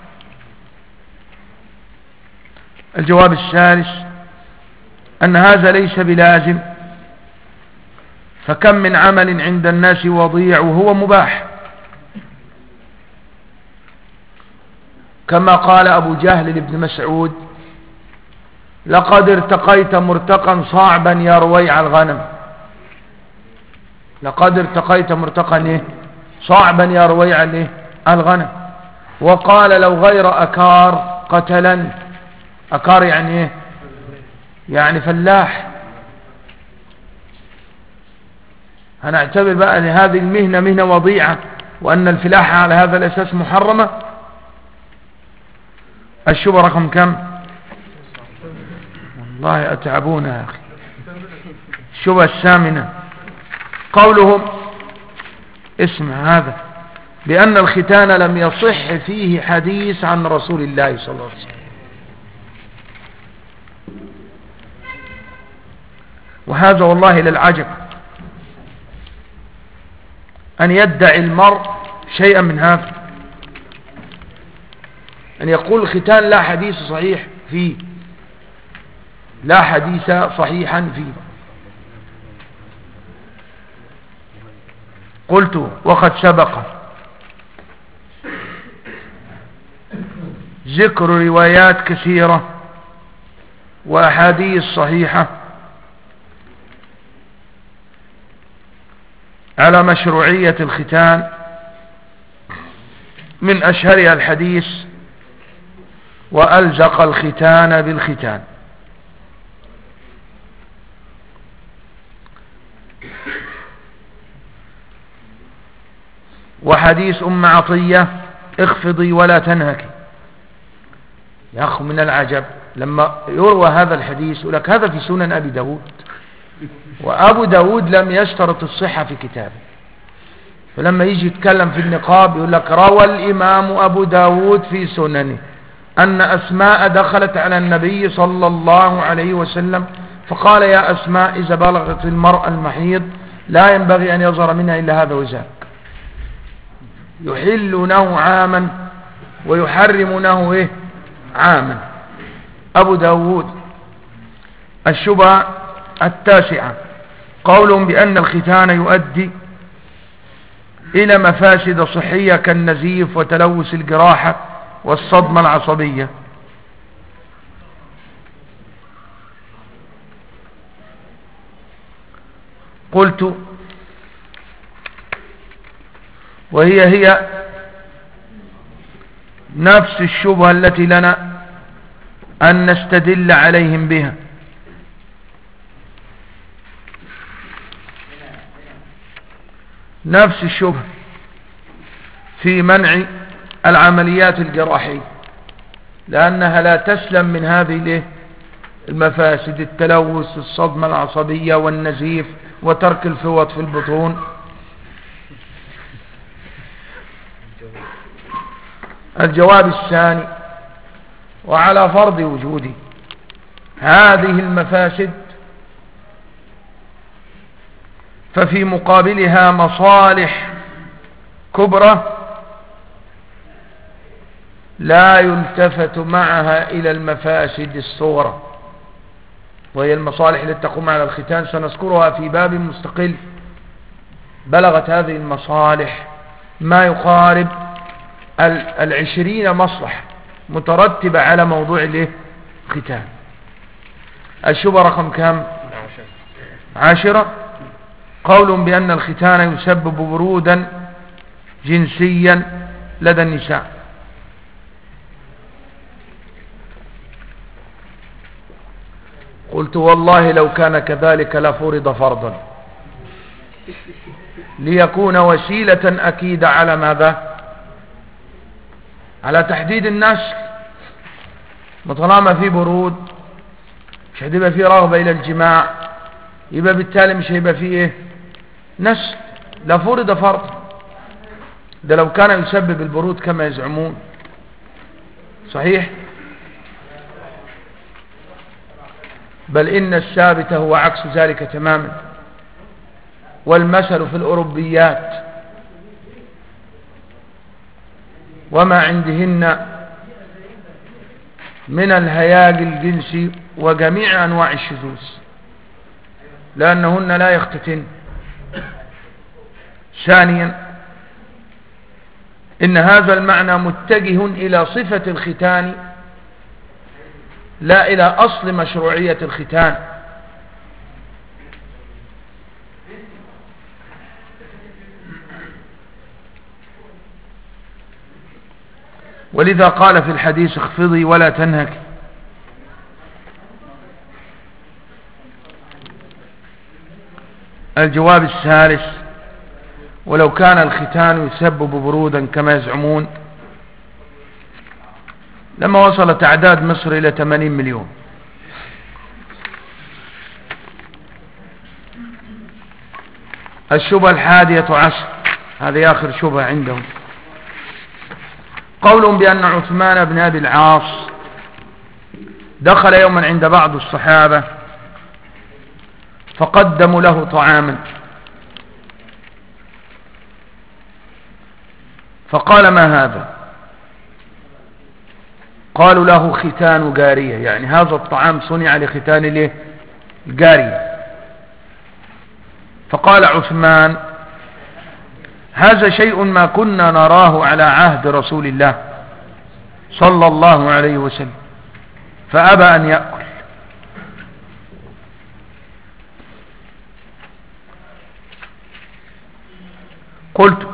الجواب الثالث أن هذا ليس بلازم، فكم من عمل عند الناس وضيع وهو مباح، كما قال أبو جهل لابن مسعود: لقد ارتقيت مرتقا صعبا يا رويع الغنم. لقد ارتقيت مرتقا إيه؟ صعبا يا رويع الإيه؟ الغنم. وقال: لو غير أكار قتلا. أكار يعني إيه؟ يعني فلاح. هنعتبر بقى أن هذه المهنة مهنة وضيعة وأن الفلاحة على هذا الأساس محرمة. الشبهة رقم كم؟ والله أتعبونا يا أخي. الشبهة الثامنة قولهم، اسمع هذا، بأن الختان لم يصح فيه حديث عن رسول الله صلى الله عليه وسلم. وهذا والله للعجب أن يدعي المرء شيئا من هذا، أن يقول الختان لا حديث صحيح فيه، لا حديث صحيحا فيه. قلت: وقد سبق ذكر روايات كثيرة وأحاديث صحيحة على مشروعية الختان، من أشهرها الحديث: وألزق الختان بالختان. وحديث أم عطية: اخفضي ولا تنهكي. يا أخي من العجب لما يروى هذا الحديث يقول لك هذا في سنن أبي داود، وأبو داود لم يشترط الصحة في كتابه. فلما يجي يتكلم في النقاب يقول لك: روى الإمام أبو داود في سننه أن أسماء دخلت على النبي صلى الله عليه وسلم فقال: يا أسماء، إذا بلغت المرأة المحيض لا ينبغي أن يظهر منها إلا هذا وذاك، يحلونه عاما ويحرمونه إيه؟ عاما. أبو داود. الشبهة التاسعة قولهم بأن الختان يؤدي إلى مفاسد صحية كالنزيف وتلوث الجراحة والصدمة العصبية. قلت: وهي نفس الشبهة التي لنا أن نستدل عليهم بها. نفس الشبهة في منع العمليات الجراحية، لأنها لا تسلم من هذه المفاسد: التلوث، الصدمة العصبية، والنزيف، وترك الفوط في البطون. الجواب الثاني: وعلى فرض وجود هذه المفاسد ففي مقابلها مصالح كبرى لا يلتفت معها إلى المفاسد الصغرى، وهي المصالح التي تقوم على الختان سنذكرها في باب مستقل. بلغت هذه المصالح ما يقارب 20 مصلحة مترتبة على موضوع الختان. الشبهة رقم كم؟ 10 قولهم بأن الختان يسبب برودا جنسيا لدى النساء. قلت: والله لو كان كذلك لفرض فرضا ليكون وسيلة أكيدة على ماذا؟ على تحديد النسل. وطالما في برود مش هتبقى فيه رغبة إلى الجماع، يبقى بالتالي مش هيبقى فيه نسل. لفرض فرض ده لو كان يسبب البرود كما يزعمون. صحيح؟ بل إن الثابت هو عكس ذلك تماما. والمثل في الأوروبيات وما عندهن من الهياج الجنسي وجميع أنواع الشذوذ، لأنهن لا يختتن. ثانيا، إن هذا المعنى متجه إلى صفة الختان لا إلى أصل مشروعية الختان. ولذا قال في الحديث اخفضي ولا تنهكي. الجواب الثالث: ولو كان الختان يسبب برودا كما يزعمون لما وصلت أعداد مصر إلى 80 مليون. الشبهة 11، هذه آخر شبهة عندهم، قولهم بأن عثمان بن أبي العاص دخل يوما عند بعض الصحابة فقدموا له طعاما، فقال: ما هذا؟ قالوا له: ختان جارية، يعني هذا الطعام صنع لختان الجارية. فقال عثمان: هذا شيء ما كنا نراه على عهد رسول الله صلى الله عليه وسلم، فأبى أن يأكل. قلت: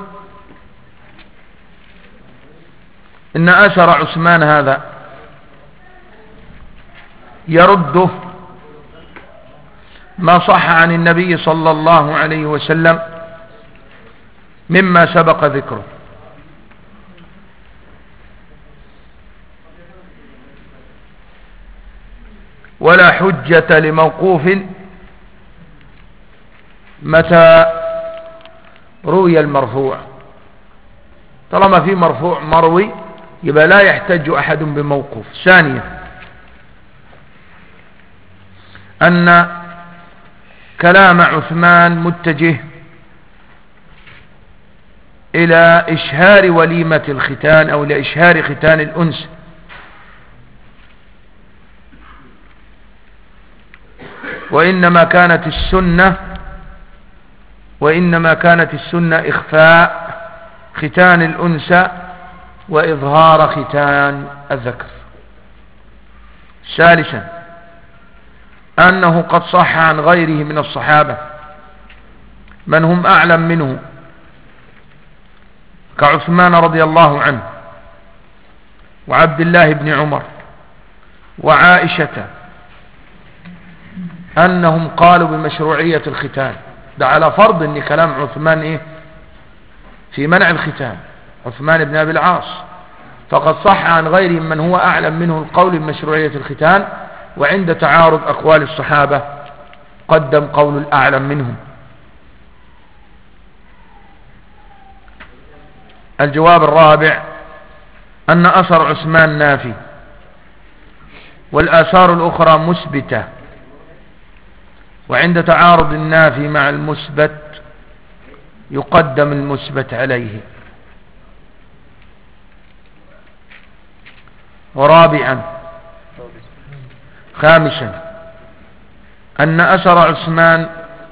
إن أثر عثمان هذا يرده ما صح عن النبي صلى الله عليه وسلم مما سبق ذكره. ولا حجة لموقوف متى روي المرفوع. طالما في مرفوع مروي يبقى لا يحتج أحد بموقوف. ثانيا، أن كلام عثمان متجه إلى إشهار وليمة الختان أو لإشهار ختان الأنس، وإنما كانت السنة إخفاء ختان الأنثى وإظهار ختان الذكر. ثالثا، أنه قد صح عن غيره من الصحابة من هم أعلم منه كعثمان رضي الله عنه وعبد الله بن عمر وعائشة أنهم قالوا بمشروعية الختان. ده على فرض أن كلام عثمان في منع الختان، عثمان بن أبي العاص، فقد صح عن غيرهم من هو أعلم منه القول بمشروعية الختان، وعند تعارض أقوال الصحابة قدم قول الأعلم منهم. الجواب الرابع: أن أثر عثمان نافي، والآثار الأخرى مثبتة، وعند تعارض النافي مع المثبت يقدم المثبت عليه. خامسا، أن أثر عثمان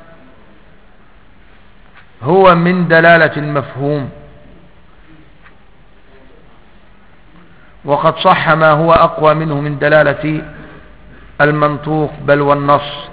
هو من دلالة المفهوم، وقد صح ما هو أقوى منه من دلالة المنطوق بل والنص.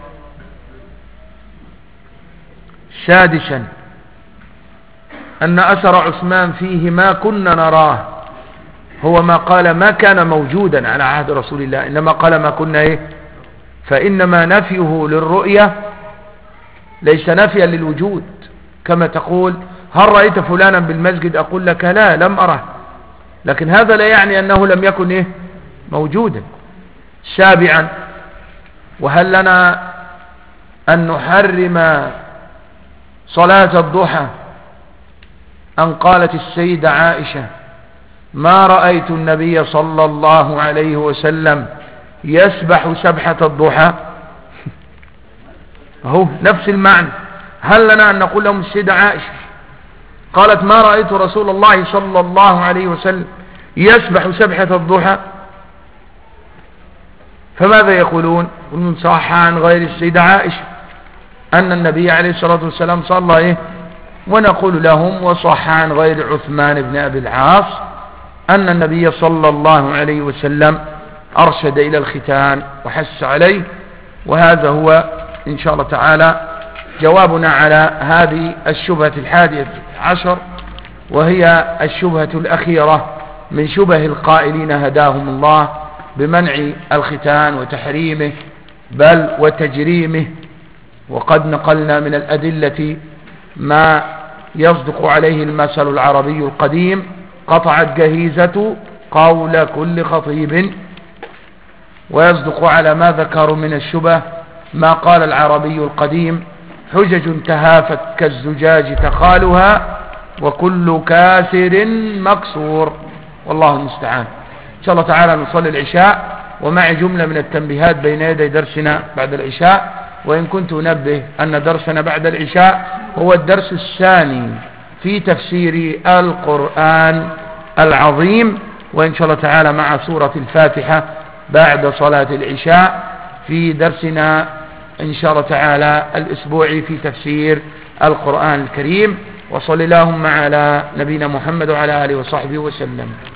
سادسا، أن أثر عثمان فيه ما كنا نراه، هو ما قال ما كان موجودا على عهد رسول الله، إنما قال ما كنا فإنما نفيه للرؤية ليس نفيا للوجود، كما تقول هل رأيت فلانا بالمسجد؟ أقول لك لا، لم أره، لكن هذا لا يعني أنه لم يكن موجودا. سابعا، وهل لنا أن نحرم صلاة الضحى أن قالت السيدة عائشة: ما رأيت النبي صلى الله عليه وسلم يسبح سبحة الضحى. هو نفس المعنى. هل لنا أن نقول لهم السيدة عائشة قالت: ما رأيت رسول الله صلى الله عليه وسلم يسبح سبحة الضحى؟ فماذا يقولون؟ يقولون صح عن غير السيدة عائشة أن النبي عليه الصلاة والسلام صلى إيه؟ ونقول لهم: وصح عن غير عثمان بن أبي العاص أن النبي صلى الله عليه وسلم أرشد إلى الختان وحث عليه. وهذا هو إن شاء الله تعالى جوابنا على هذه الشبهة 11، وهي الشبهة الأخيرة من شبه القائلين هداهم الله بمنع الختان وتحريمه بل وتجريمه. وقد نقلنا من الأدلة ما يصدق عليه المثل العربي القديم: قطعت جهيزة قول كل خطيب. ويصدق على ما ذكروا من الشبه ما قال العربي القديم: حجج تهافت كالزجاج تخالها وكل كاسر مكسور. والله المستعان. إن شاء الله تعالى نصلي العشاء ومع جملة من التنبيهات بين يدي درسنا بعد العشاء. وإن كنت أنبه أن درسنا بعد العشاء هو الدرس الثاني في تفسير القرآن العظيم، وإن شاء الله تعالى مع سورة الفاتحة بعد صلاة العشاء في درسنا إن شاء الله تعالى الأسبوعي في تفسير القرآن الكريم. وصلى اللهم على نبينا محمد وعلى آله وصحبه وسلم.